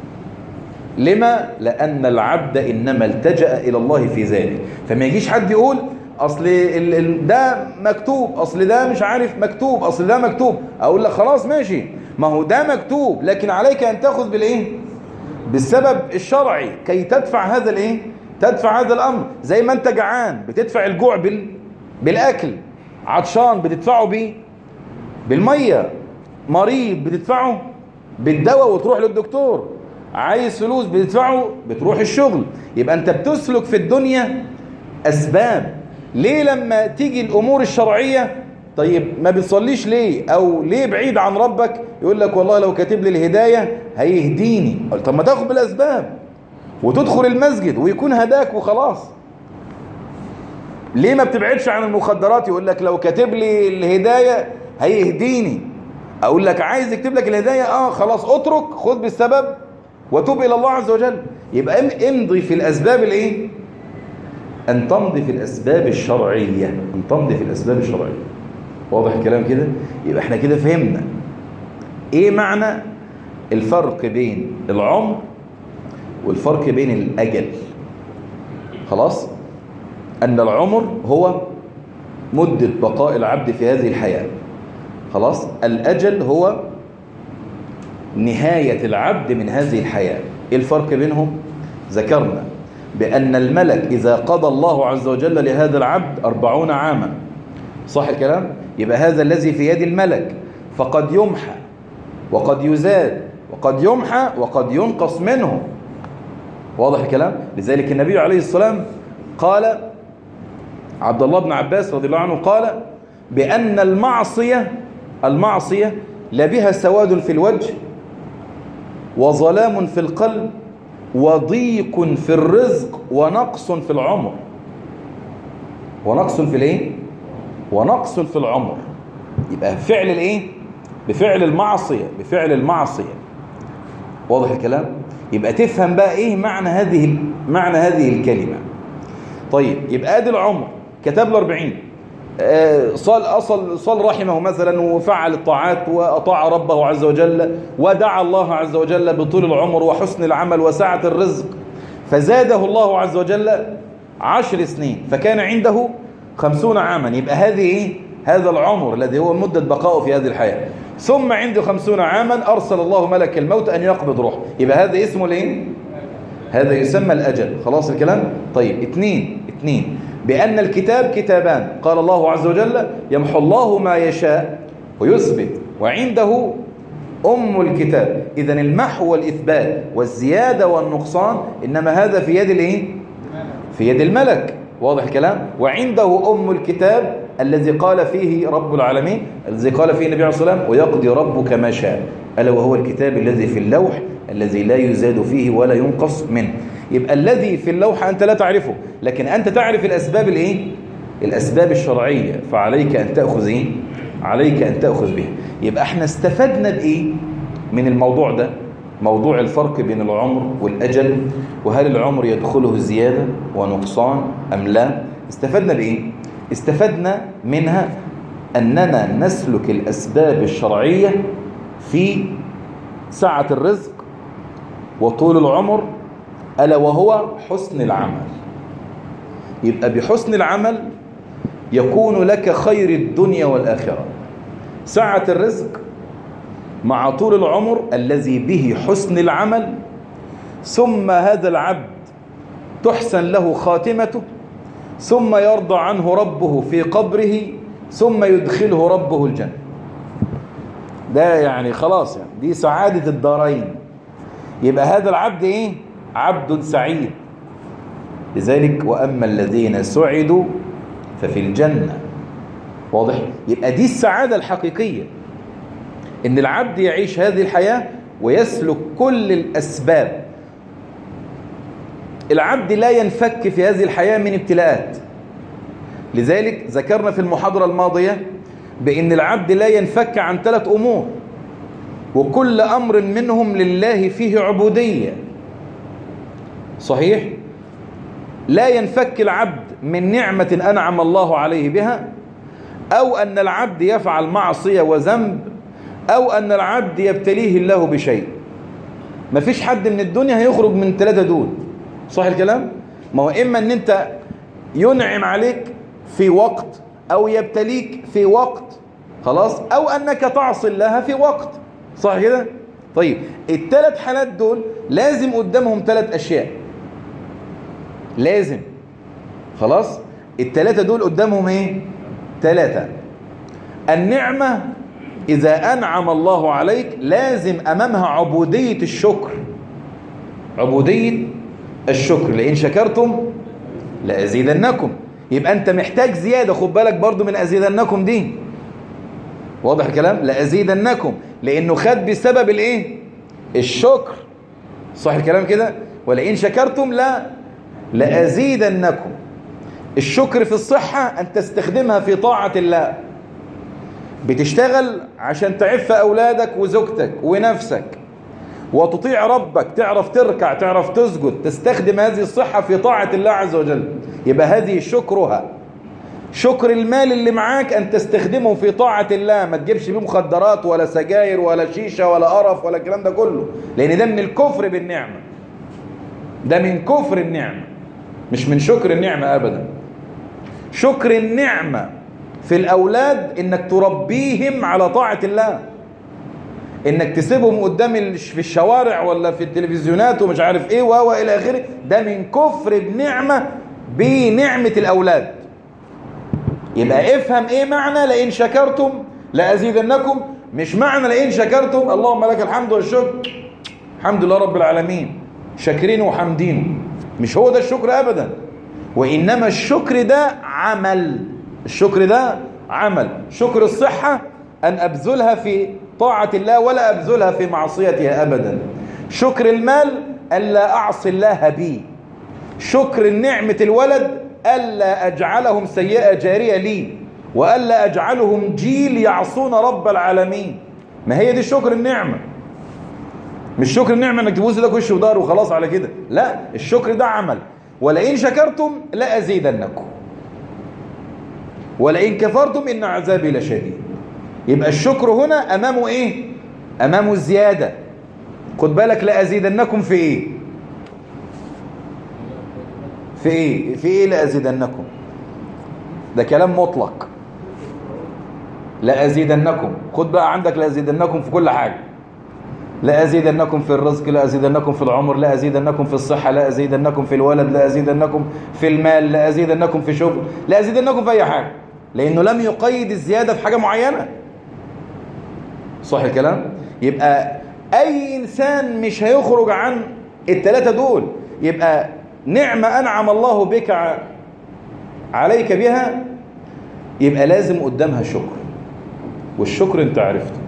لما؟ لأن العبد إنما التجأ إلى الله في ذلك. فما يجيش حد يقول أصل ده مكتوب، أصل ده مش عارف مكتوب، أصل ده مكتوب. أقول لك خلاص ماشي، ما هو ده مكتوب، لكن عليك أن تأخذ بالإيه؟ بالسبب الشرعي كي تدفع هذا الإيه؟ تدفع هذا الأمر. زي ما أنت جعان بتدفع الجوع بال... بالأكل، عطشان بتدفعه بيه بالمية، مريض بتدفعه بالدواء وتروح للدكتور، عايز فلوس بتدفعه بتروح الشغل. يبقى أنت بتسلك في الدنيا أسباب. ليه لما تيجي الأمور الشرعية طيب ما بتصليش ليه؟ أو ليه بعيد عن ربك؟ يقول لك والله لو كاتب لي الهداية هيهديني. طب ما تاخد بالأسباب وتدخل المسجد ويكون هداك وخلاص. ليه ما بتبعدش عن المخدرات؟ يقول لك لو كاتب لي الهداية هيهديني. أقول لك عايز يكتب لك الهداية، آه خلاص اترك، خذ بالسبب وتوب إلى الله عز وجل. يبقى امضي في الأسباب الإيه؟ أن تمضي في الأسباب الشرعية، أن تمضي في الأسباب الشرعية. واضح الكلام كده؟ يبقى احنا كده فهمنا إيه معنى الفرق بين العمر والفرق بين الأجل. خلاص؟ أن العمر هو مدة بقاء العبد في هذه الحياة. خلاص؟ الأجل هو نهاية العبد من هذه الحياة. إيه الفرق بينهم؟ ذكرنا بأن الملك إذا قضى الله عز وجل لهذا العبد أربعون عاما، صح الكلام؟ يبقى هذا الذي في يد الملك فقد يمحى وقد يزاد وقد يمحى وقد ينقص منه. واضح الكلام؟ لذلك النبي عليه الصلاة والسلام قال، عبد الله بن عباس رضي الله عنه قال بأن المعصية المعصية لبها سواد في الوجه وظلام في القلب وضيق في الرزق ونقص في العمر. ونقص في الايه؟ ونقص في العمر. يبقى فعل الايه؟ بفعل المعصية، بفعل المعصية. واضح الكلام؟ يبقى تفهم بقى ايه معنى هذه معنى هذه الكلمة. طيب يبقى ادي العمر كتب له أربعين، صال أصل صال رحمه مثلا وفعل الطاعات وأطاع ربه عز وجل ودعا الله عز وجل بطول العمر وحسن العمل وسعة الرزق، فزاده الله عز وجل عشر سنين فكان عنده خمسون عاما. يبقى هذه إيه؟ هذا العمر الذي هو مدة بقائه في هذه الحياة. ثم عنده خمسون عاما أرسل الله ملك الموت أن يقبض روحه. يبقى هذا اسمه الايه؟ هذا يسمى الأجل. خلاص الكلام؟ طيب اثنين اثنين بأن الكتاب كتابان، قال الله عز وجل يمحو الله ما يشاء ويثبت وعنده أم الكتاب. إذن المحو والإثبات والزيادة والنقصان إنما هذا في يد الإيه؟ في يد الملك. واضح الكلام؟ وعنده أم الكتاب الذي قال فيه رب العالمين، الذي قال فيه النبي عليه الصلاة والسلام ويقضي ربك ما شاء، ألا وهو الكتاب الذي في اللوح الذي لا يزاد فيه ولا ينقص منه. يبقى الذي في اللوح أنت لا تعرفه، لكن أنت تعرف الأسباب الإيه؟ الأسباب الشرعية، فعليك أن تأخذ إيه؟ عليك أن تأخذ بها. يبقى احنا استفدنا بإيه من الموضوع ده؟ موضوع الفرق بين العمر والأجل، وهل العمر يدخله زيادة ونقصان أم لا؟ استفدنا بإيه؟ استفدنا منها أننا نسلك الأسباب الشرعية في سعة الرزق وطول العمر، ألا وهو حسن العمل. يبقى بحسن العمل يكون لك خير الدنيا والآخرة. سعة الرزق مع طول العمر الذي به حسن العمل، ثم هذا العبد تحسن له خاتمته، ثم يرضى عنه ربه في قبره، ثم يدخله ربه الجنة. ده يعني خلاص، يعني دي سعادة الدارين. يبقى هذا العبد ايه؟ عبد سعيد. لذلك وأما الذين سعدوا ففي الجنة. واضح؟ يبقى دي السعادة الحقيقية، إن العبد يعيش هذه الحياة ويسلك كل الأسباب. العبد لا ينفك في هذه الحياة من ابتلاءات. لذلك ذكرنا في المحاضرة الماضية بأن العبد لا ينفك عن ثلاث أمور، وكل أمر منهم لله فيه عبودية. صحيح؟ لا ينفك العبد من نعمة أنعم الله عليه بها، أو أن العبد يفعل معصية وذنب، أو أن العبد يبتليه الله بشيء. ما فيش حد من الدنيا هيخرج من ثلاثة دول. صح الكلام؟ ما هو إما أن أنت ينعم عليك في وقت، أو يبتليك في وقت، خلاص، أو أنك تعصي الله في وقت. صح كده؟ طيب الثلاث حالات دول لازم قدامهم ثلاث أشياء. لازم، خلاص، الثلاثة دول قدامهم ايه؟ ثلاثة. النعمة إذا أنعم الله عليك لازم أمامها عبودية الشكر. عبودية الشكر، لئن شكرتم لأزيدنكم. يبقى أنت محتاج زيادة. خد بالك برضو من أزيدنكم دي. واضح الكلام؟ لأزيدنكم، لأنه خد بسبب الإيه؟ الشكر. صح الكلام كده؟ ولئن شكرتم لا لأزيدنكم. الشكر في الصحة أن تستخدمها في طاعة الله. بتشتغل عشان تعف أولادك وزوجتك ونفسك وتطيع ربك، تعرف تركع، تعرف تسجد، تستخدم هذه الصحة في طاعة الله عز وجل. يبقى هذه شكرها. شكر المال اللي معاك أن تستخدمه في طاعة الله، ما تجيبش بيه مخدرات ولا سجاير ولا شيشة ولا قرف ولا الكلام ده كله، لأن ده من الكفر بالنعمة. ده من كفر النعمة، مش من شكر النعمة أبدا. شكر النعمة في الأولاد إنك تربيهم على طاعة الله، إنك تسيبهم قدام في الشوارع ولا في التلفزيونات ومش عارف إيه وهو إلى آخره. ده من كفر بنعمة بنعمة الأولاد. يبقى افهم إيه معنى لئن شكرتم لأزيدنكم. مش معنى لئن شكرتم اللهم لك الحمد والشكر، الحمد لله رب العالمين، شاكرين وحمدين. مش هو ده الشكر أبدا. وإنما الشكر ده عمل. الشكر ده عمل. شكر الصحة أن أبذلها في طاعة الله ولا أبذلها في معصيتها أبدا. شكر المال ألا أعصي الله بي. شكر النعمة الولد ألا أجعلهم سيئة جارية لي، وألا أجعلهم جيل يعصون رب العالمين. ما هي دي شكر النعمة. مش شكر النعمة انك تبوس لك وش وضهر وخلاص على كده. لا، الشكر ده عمل. ولئن شكرتم لأزيدنكم ولئن كفرتم إن عذابي لشديد. يبقى الشكر هنا أمامه إيه؟ أمامه الزيادة. خد بالك، لأزيدنكم في إيه؟ في إيه؟ في إيه لأزيدنكم؟ ده كلام مطلق. لأزيدنكم، خد بقى عندك لأزيدنكم في كل حاجة. لأزيدنكم في الرزق، لأزيدنكم في العمر، لأزيدنكم في الصحة، لأزيدنكم في الولد، لأزيدنكم في المال، لأزيدنكم في شغل، لأزيدنكم في أي حاجة، لأنه لم يقيد الزيادة في حاجة معينة. صح الكلام؟ يبقى أي إنسان مش هيخرج عن الثلاثة دول. يبقى نعمة أنعم الله بك عليك بها، يبقى لازم قدامها شكر، والشكر انت عرفته.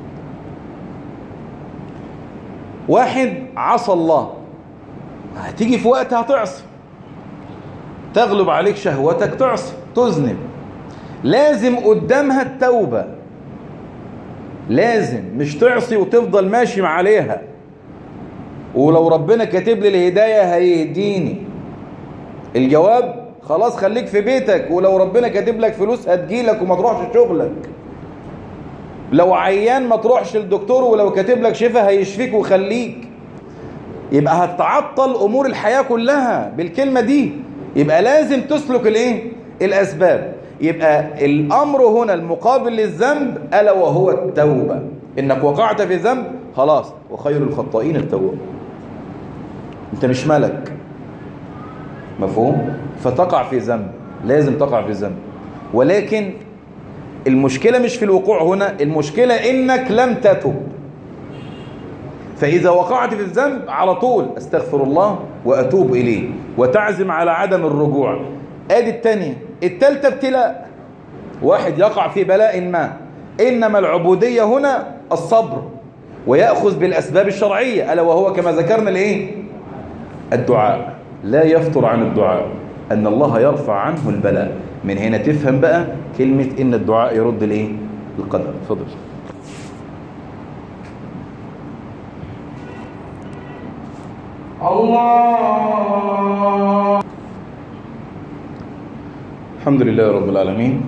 واحد عصى الله، هتيجي في وقت هتعصي، تغلب عليك شهوتك، تعصي تذنب، لازم قدامها التوبة. لازم، مش تعصي وتفضل ماشي عليها، ولو ربنا كاتب لي الهداية هيهديني. الجواب خلاص خليك في بيتك، ولو ربنا كاتب لك فلوس هتجيلك وما تروحش شغلك. لو عيان ما تروحش للدكتور، ولو كاتب لك شفاء هيشفيك ويخليك. يبقى هتعطل امور الحياة كلها بالكلمة دي. يبقى لازم تسلك الايه؟ الاسباب. يبقى الامر هنا المقابل للذنب الا وهو التوبة. انك وقعت في ذنب، خلاص، وخير الخطائين التوبة. انت مش ملك، مفهوم؟ فتقع في ذنب، لازم تقع في ذنب، ولكن المشكلة مش في الوقوع هنا، المشكلة انك لم تتب. فاذا وقعت في الذنب على طول استغفر الله واتوب اليه، وتعزم على عدم الرجوع. ادي الثانية. الثالثة ابتلاء، واحد يقع في بلاء ما، انما العبودية هنا الصبر، ويأخذ بالاسباب الشرعية الا وهو كما ذكرنا الايه؟ الدعاء. لا يفتر عن الدعاء، ان الله يرفع عنه البلاء. من هنا تفهم بقى كلمة ان الدعاء يرد الايه؟ القدر. اتفضل. الله. الحمد لله رب العالمين.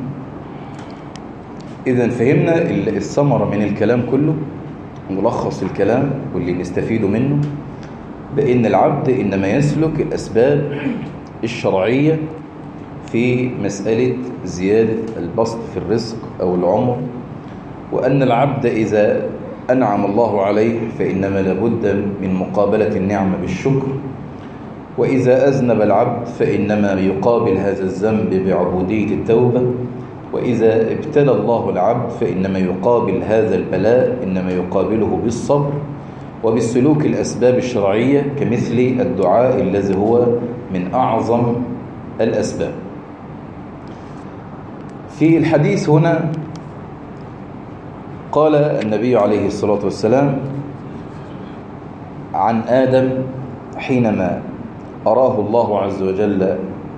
إذن فهمنا الثمرة من الكلام كله، ملخص الكلام واللي نستفيده منه، بأن العبد إنما يسلك الأسباب الشرعية في مسألة زيادة البسط في الرزق أو العمر، وأن العبد إذا أنعم الله عليه فإنما لابد من مقابلة النعمة بالشكر، وإذا أذنب العبد فإنما يقابل هذا الذنب بعبودية التوبة، وإذا ابتلى الله العبد فإنما يقابل هذا البلاء إنما يقابله بالصبر وبالسلوك الأسباب الشرعية، كمثل الدعاء الذي هو من أعظم الأسباب. في الحديث هنا قال النبي عليه الصلاة والسلام عن آدم حينما أراه الله عز وجل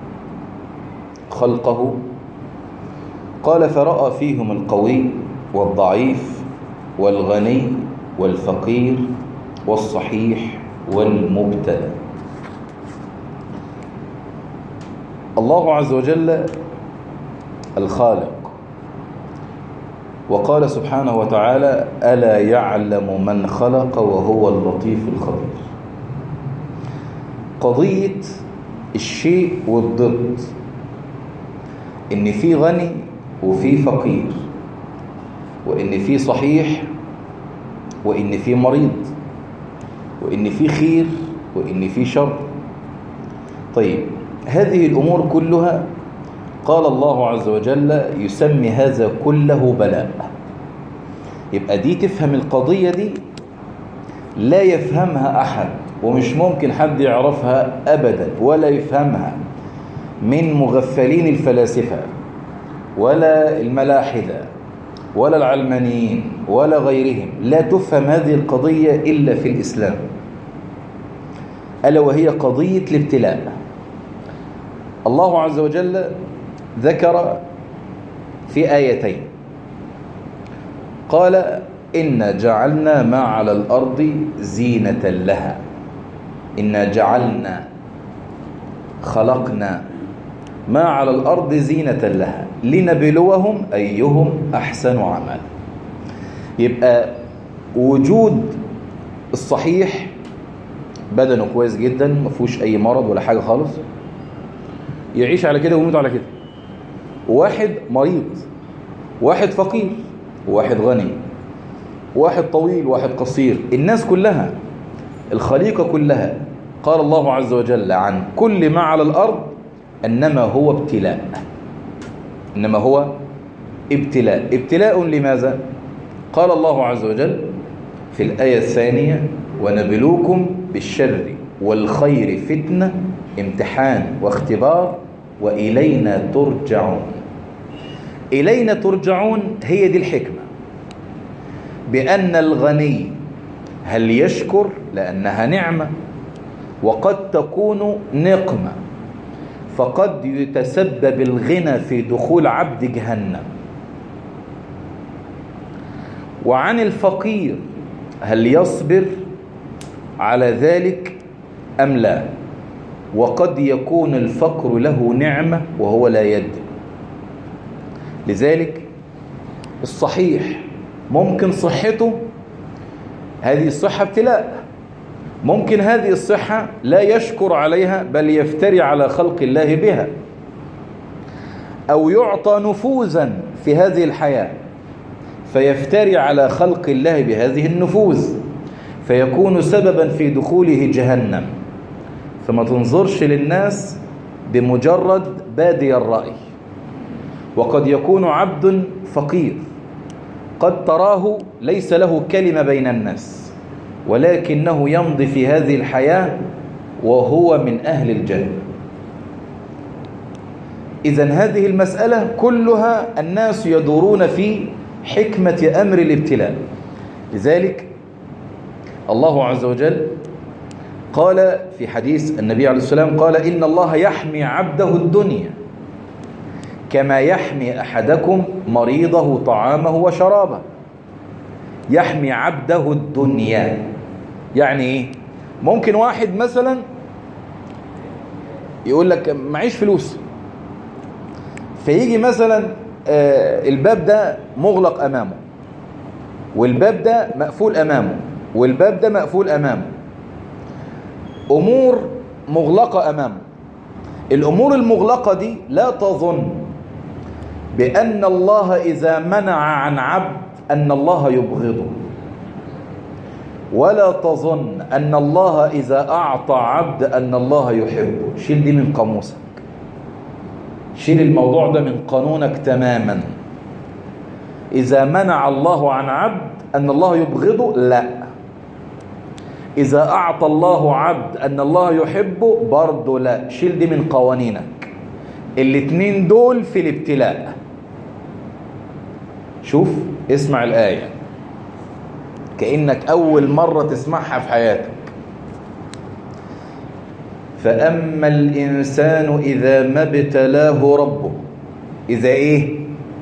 خلقه، قال: فرأى فيهم القوي والضعيف والغني والفقير والصحيح والمبتلى. الله عز وجل الخالق، وقال سبحانه وتعالى: ألا يعلم من خلق وهو اللطيف الخبير. قضية الشيء والضد، إن في غني وفي فقير، وإن في صحيح وإن في مريض، وإن في خير وإن في شر. طيب، هذه الأمور كلها قال الله عز وجل يسمي هذا كله بلاء. يبقى دي تفهم القضية دي لا يفهمها أحد، ومش ممكن حد يعرفها أبدا ولا يفهمها من مغفلين الفلاسفة ولا الملاحدة ولا العلمانيين ولا غيرهم. لا تفهم هذه القضية إلا في الإسلام، ألا وهي قضية الابتلاء. الله عز وجل ذكر في آيتين، قال: إنا جعلنا ما على الأرض زينة لها. إنا جعلنا، خلقنا ما على الأرض زينة لها لنبلوهم أيهم أحسن عملا. يبقى وجود الصحيح بدنه كويس جدا، ما فيهوش أي مرض ولا حاجة خالص، يعيش على كده ويموت على كده. واحد مريض، واحد فقير، واحد غني، واحد طويل، واحد قصير، الناس كلها، الخليقة كلها، قال الله عز وجل عن كل ما على الأرض أنما هو ابتلاء. إنما هو ابتلاء. ابتلاء لماذا؟ قال الله عز وجل: في الآية الثانية ونبلوكم بالشر والخير فتنة امتحان واختبار وإلينا ترجعون. إلينا ترجعون هي دي الحكمة، بأن الغني هل يشكر لأنها نعمة، وقد تكون نقمة، فقد يتسبب الغنى في دخول عبد جهنم. وعن الفقير هل يصبر على ذلك أم لا، وقد يكون الفقر له نعمة وهو لا يدري. لذلك الصحيح ممكن صحته هذه الصحة ابتلاء، ممكن هذه الصحة لا يشكر عليها بل يفتري على خلق الله بها، أو يعطى نفوذا في هذه الحياة فيفتري على خلق الله بهذه النفوذ فيكون سببا في دخوله جهنم. فما تنظرش للناس بمجرد بادي الرأي. وقد يكون عبد فقير قد تراه ليس له كلمة بين الناس، ولكنه يمضي في هذه الحياة وهو من أهل الجنة. إذن هذه المسألة كلها الناس يدورون في حكمة أمر الابتلاء. لذلك الله عز وجل قال في حديث النبي عليه السلام قال إن الله يحمي عبده الدنيا كما يحمي أحدكم مريضه طعامه وشرابه. يحمي عبده الدنيا يعني إيه؟ ممكن واحد مثلا يقول لك معيش فلوس، فيجي مثلا الباب ده مغلق أمامه، والباب ده مقفول أمامه، والباب ده مقفول أمامه، أمور مغلقة أمامه. الأمور المغلقة دي لا تظن بأن الله إذا منع عن عبد أن الله يبغضه، ولا تظن أن الله إذا أعطى عبد أن الله يحبه. شيل دي من قاموسك، شيل الموضوع ده من قانونك تماما. إذا منع الله عن عبد أن الله يبغضه لا، إذا أعطى الله عبد أن الله يحبه برضه لا. شيل دي من قوانينك. الاتنين دول في الابتلاء. شوف اسمع الآية كأنك أول مرة تسمعها في حياتك. فأما الإنسان إذا ما ابتلاه ربه، إذا إيه؟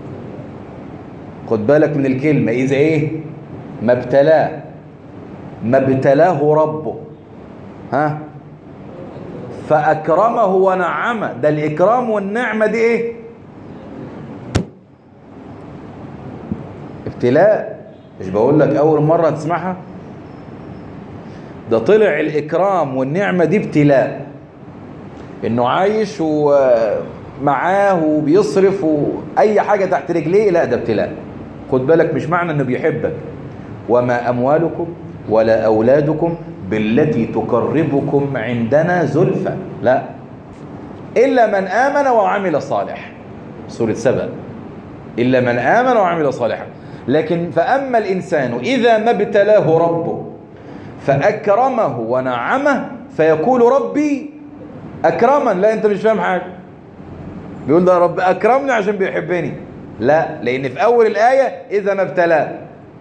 خد بالك من الكلمة، إذا إيه؟ ما ابتلاه، ما ابتلاه ربه، ها؟ فأكرمه ونعمه. ده الإكرام والنعمة دي إيه؟ ابتلاء. مش بقول لك أول مرة تسمعها؟ ده طلع الإكرام والنعمة دي ابتلاء، إنه عايش ومعاه وبيصرف وأي حاجة تحت رجليه، لا ده ابتلاء. خد بالك مش معنى إنه بيحبك. وما أموالكم ولا أولادكم بالتي تقربكم عندنا زلفى، لا، إلا من آمن وعمل صالح. سورة سبأ. إلا من آمن وعمل صالحا. لكن فأما الإنسان إذا ما ابتلاه ربه فأكرمه ونعمه فيقول ربي أكرما. لا، أنت مش فاهم حاجة. بيقول ده رب أكرمني عشان بيحبني، لا، لأن في أول الآية إذا ما ابتلاه.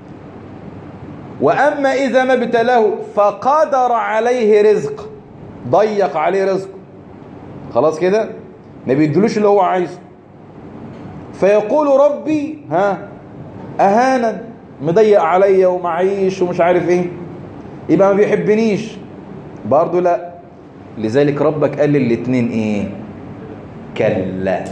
وأما إذا ما ابتلاه فقدر عليه رزق، ضيق عليه رزقه، خلاص كده ما بيدلوش اللي هو عايزه، فيقول ربي ها أهانا، مضيق عليا ومعيش ومش عارف ايه، يبقى ما بيحبنيش برضو، لا. لذلك ربك قال للاتنين ايه؟ كلا.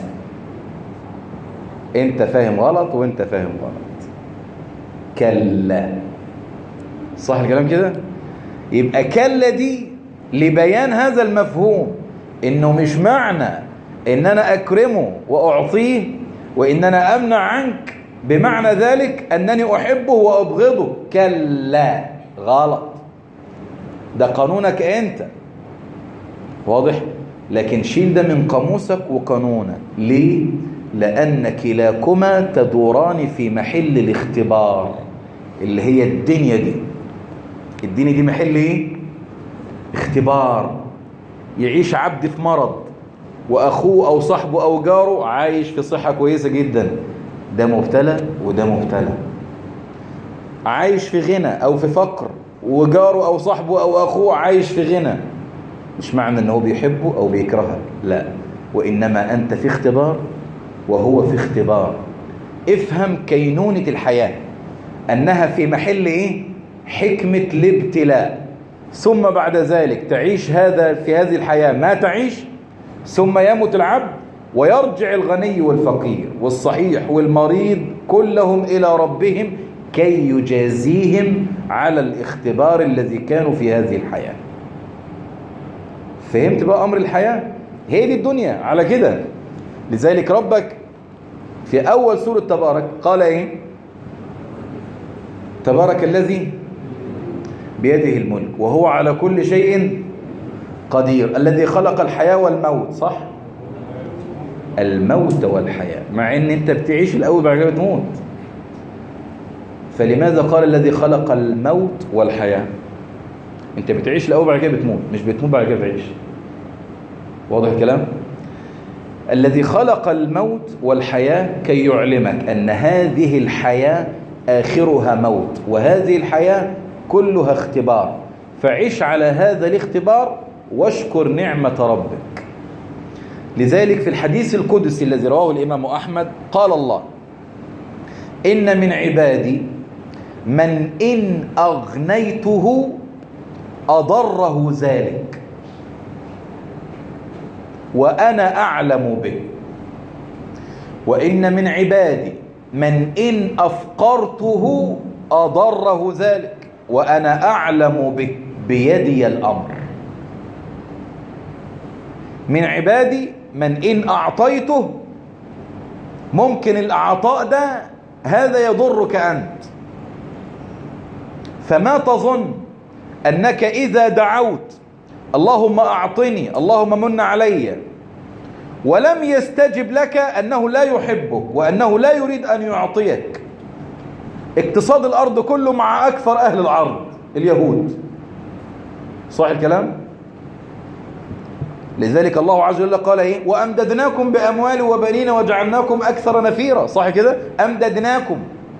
انت فاهم غلط وانت فاهم غلط. كلا. صح الكلام كده؟ يبقى كلا دي لبيان هذا المفهوم، انه مش معنى ان انا اكرمه واعطيه وان انا امنع عنك بمعنى ذلك انني احبه وابغضه. كلا، غلط. ده قانونك انت، واضح؟ لكن شيل ده من قاموسك وقانونك. ليه؟ لان كلاكما تدوران في محل الاختبار اللي هي الدنيا دي. الدين دي محل ايه؟ اختبار. يعيش عبد في مرض واخوه او صاحبه او جاره عايش في صحة كويسة جدا، ده مبتلى وده مبتلى. عايش في غنى او في فقر وجاره او صاحبه او اخوه عايش في غنى، مش معنى انه بيحبه او بيكرهك، لا، وانما انت في اختبار وهو في اختبار. افهم كينونة الحياة انها في محل ايه؟ حكمة الابتلاء. ثم بعد ذلك تعيش هذا في هذه الحياة ما تعيش، ثم يموت العبد ويرجع الغني والفقير والصحيح والمريض كلهم إلى ربهم كي يجازيهم على الاختبار الذي كانوا في هذه الحياة. فهمت بقى أمر الحياة؟ هي دي الدنيا على كده. لذلك ربك في أول سورة تبارك قال إيه؟ تبارك الذي بيده الملك وهو على كل شيء قدير الذي خلق الحياة والموت. صح؟ الموت والحياة، مع ان انت بتعيش الاول بعد كده بتموت. فلماذا قال الذي خلق الموت والحياة؟ انت بتعيش الاول بعد كده بتموت، مش بتموت بعد كده بتعيش. واضح الكلام؟ الذي خلق الموت والحياة كي يعلمك ان هذه الحياة اخرها موت، وهذه الحياة كلها اختبار. فعيش على هذا الاختبار واشكر نعمة ربك. لذلك في الحديث القدسي الذي رواه الإمام أحمد قال الله: إن من عبادي من إن أغنيته أضره ذلك وأنا أعلم به، وإن من عبادي من إن أفقرته أضره ذلك وأنا أعلم به بيدي الأمر. من عبادي من إن أعطيته، ممكن الأعطاء ده هذا يضرك أنت، فما تظن أنك إذا دعوت اللهم أعطني اللهم من علي ولم يستجب لك أنه لا يحبك وأنه لا يريد أن يعطيك. اقتصاد الأرض كله مع أكثر أهل الأرض اليهود. صح الكلام؟ لذلك الله عز وجل قال إيه؟ وأمددناكم بأموال وبنين وجعلناكم أكثر نفيرا. صح كده؟ أمددناكم.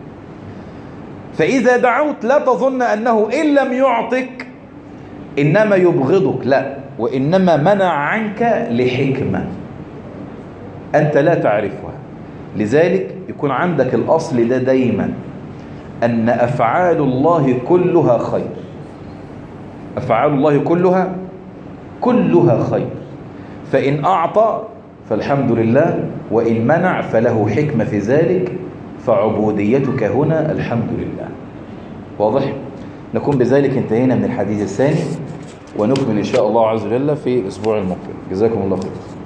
فإذا دعوت لا تظن أنه إن لم يعطك إنما يبغضك، لا، وإنما منع عنك لحكمة أنت لا تعرفها. لذلك يكون عندك الأصل ده دايما، أن أفعال الله كلها خير. أفعال الله كلها كلها خير. فإن أعطى فالحمد لله، وإن منع فله حكمة في ذلك، فعبوديتك هنا الحمد لله. واضح؟ نكون بذلك انتهينا من الحديث الثاني، ونكمل إن شاء الله عز وجل في الأسبوع المقبل. جزاكم الله خير.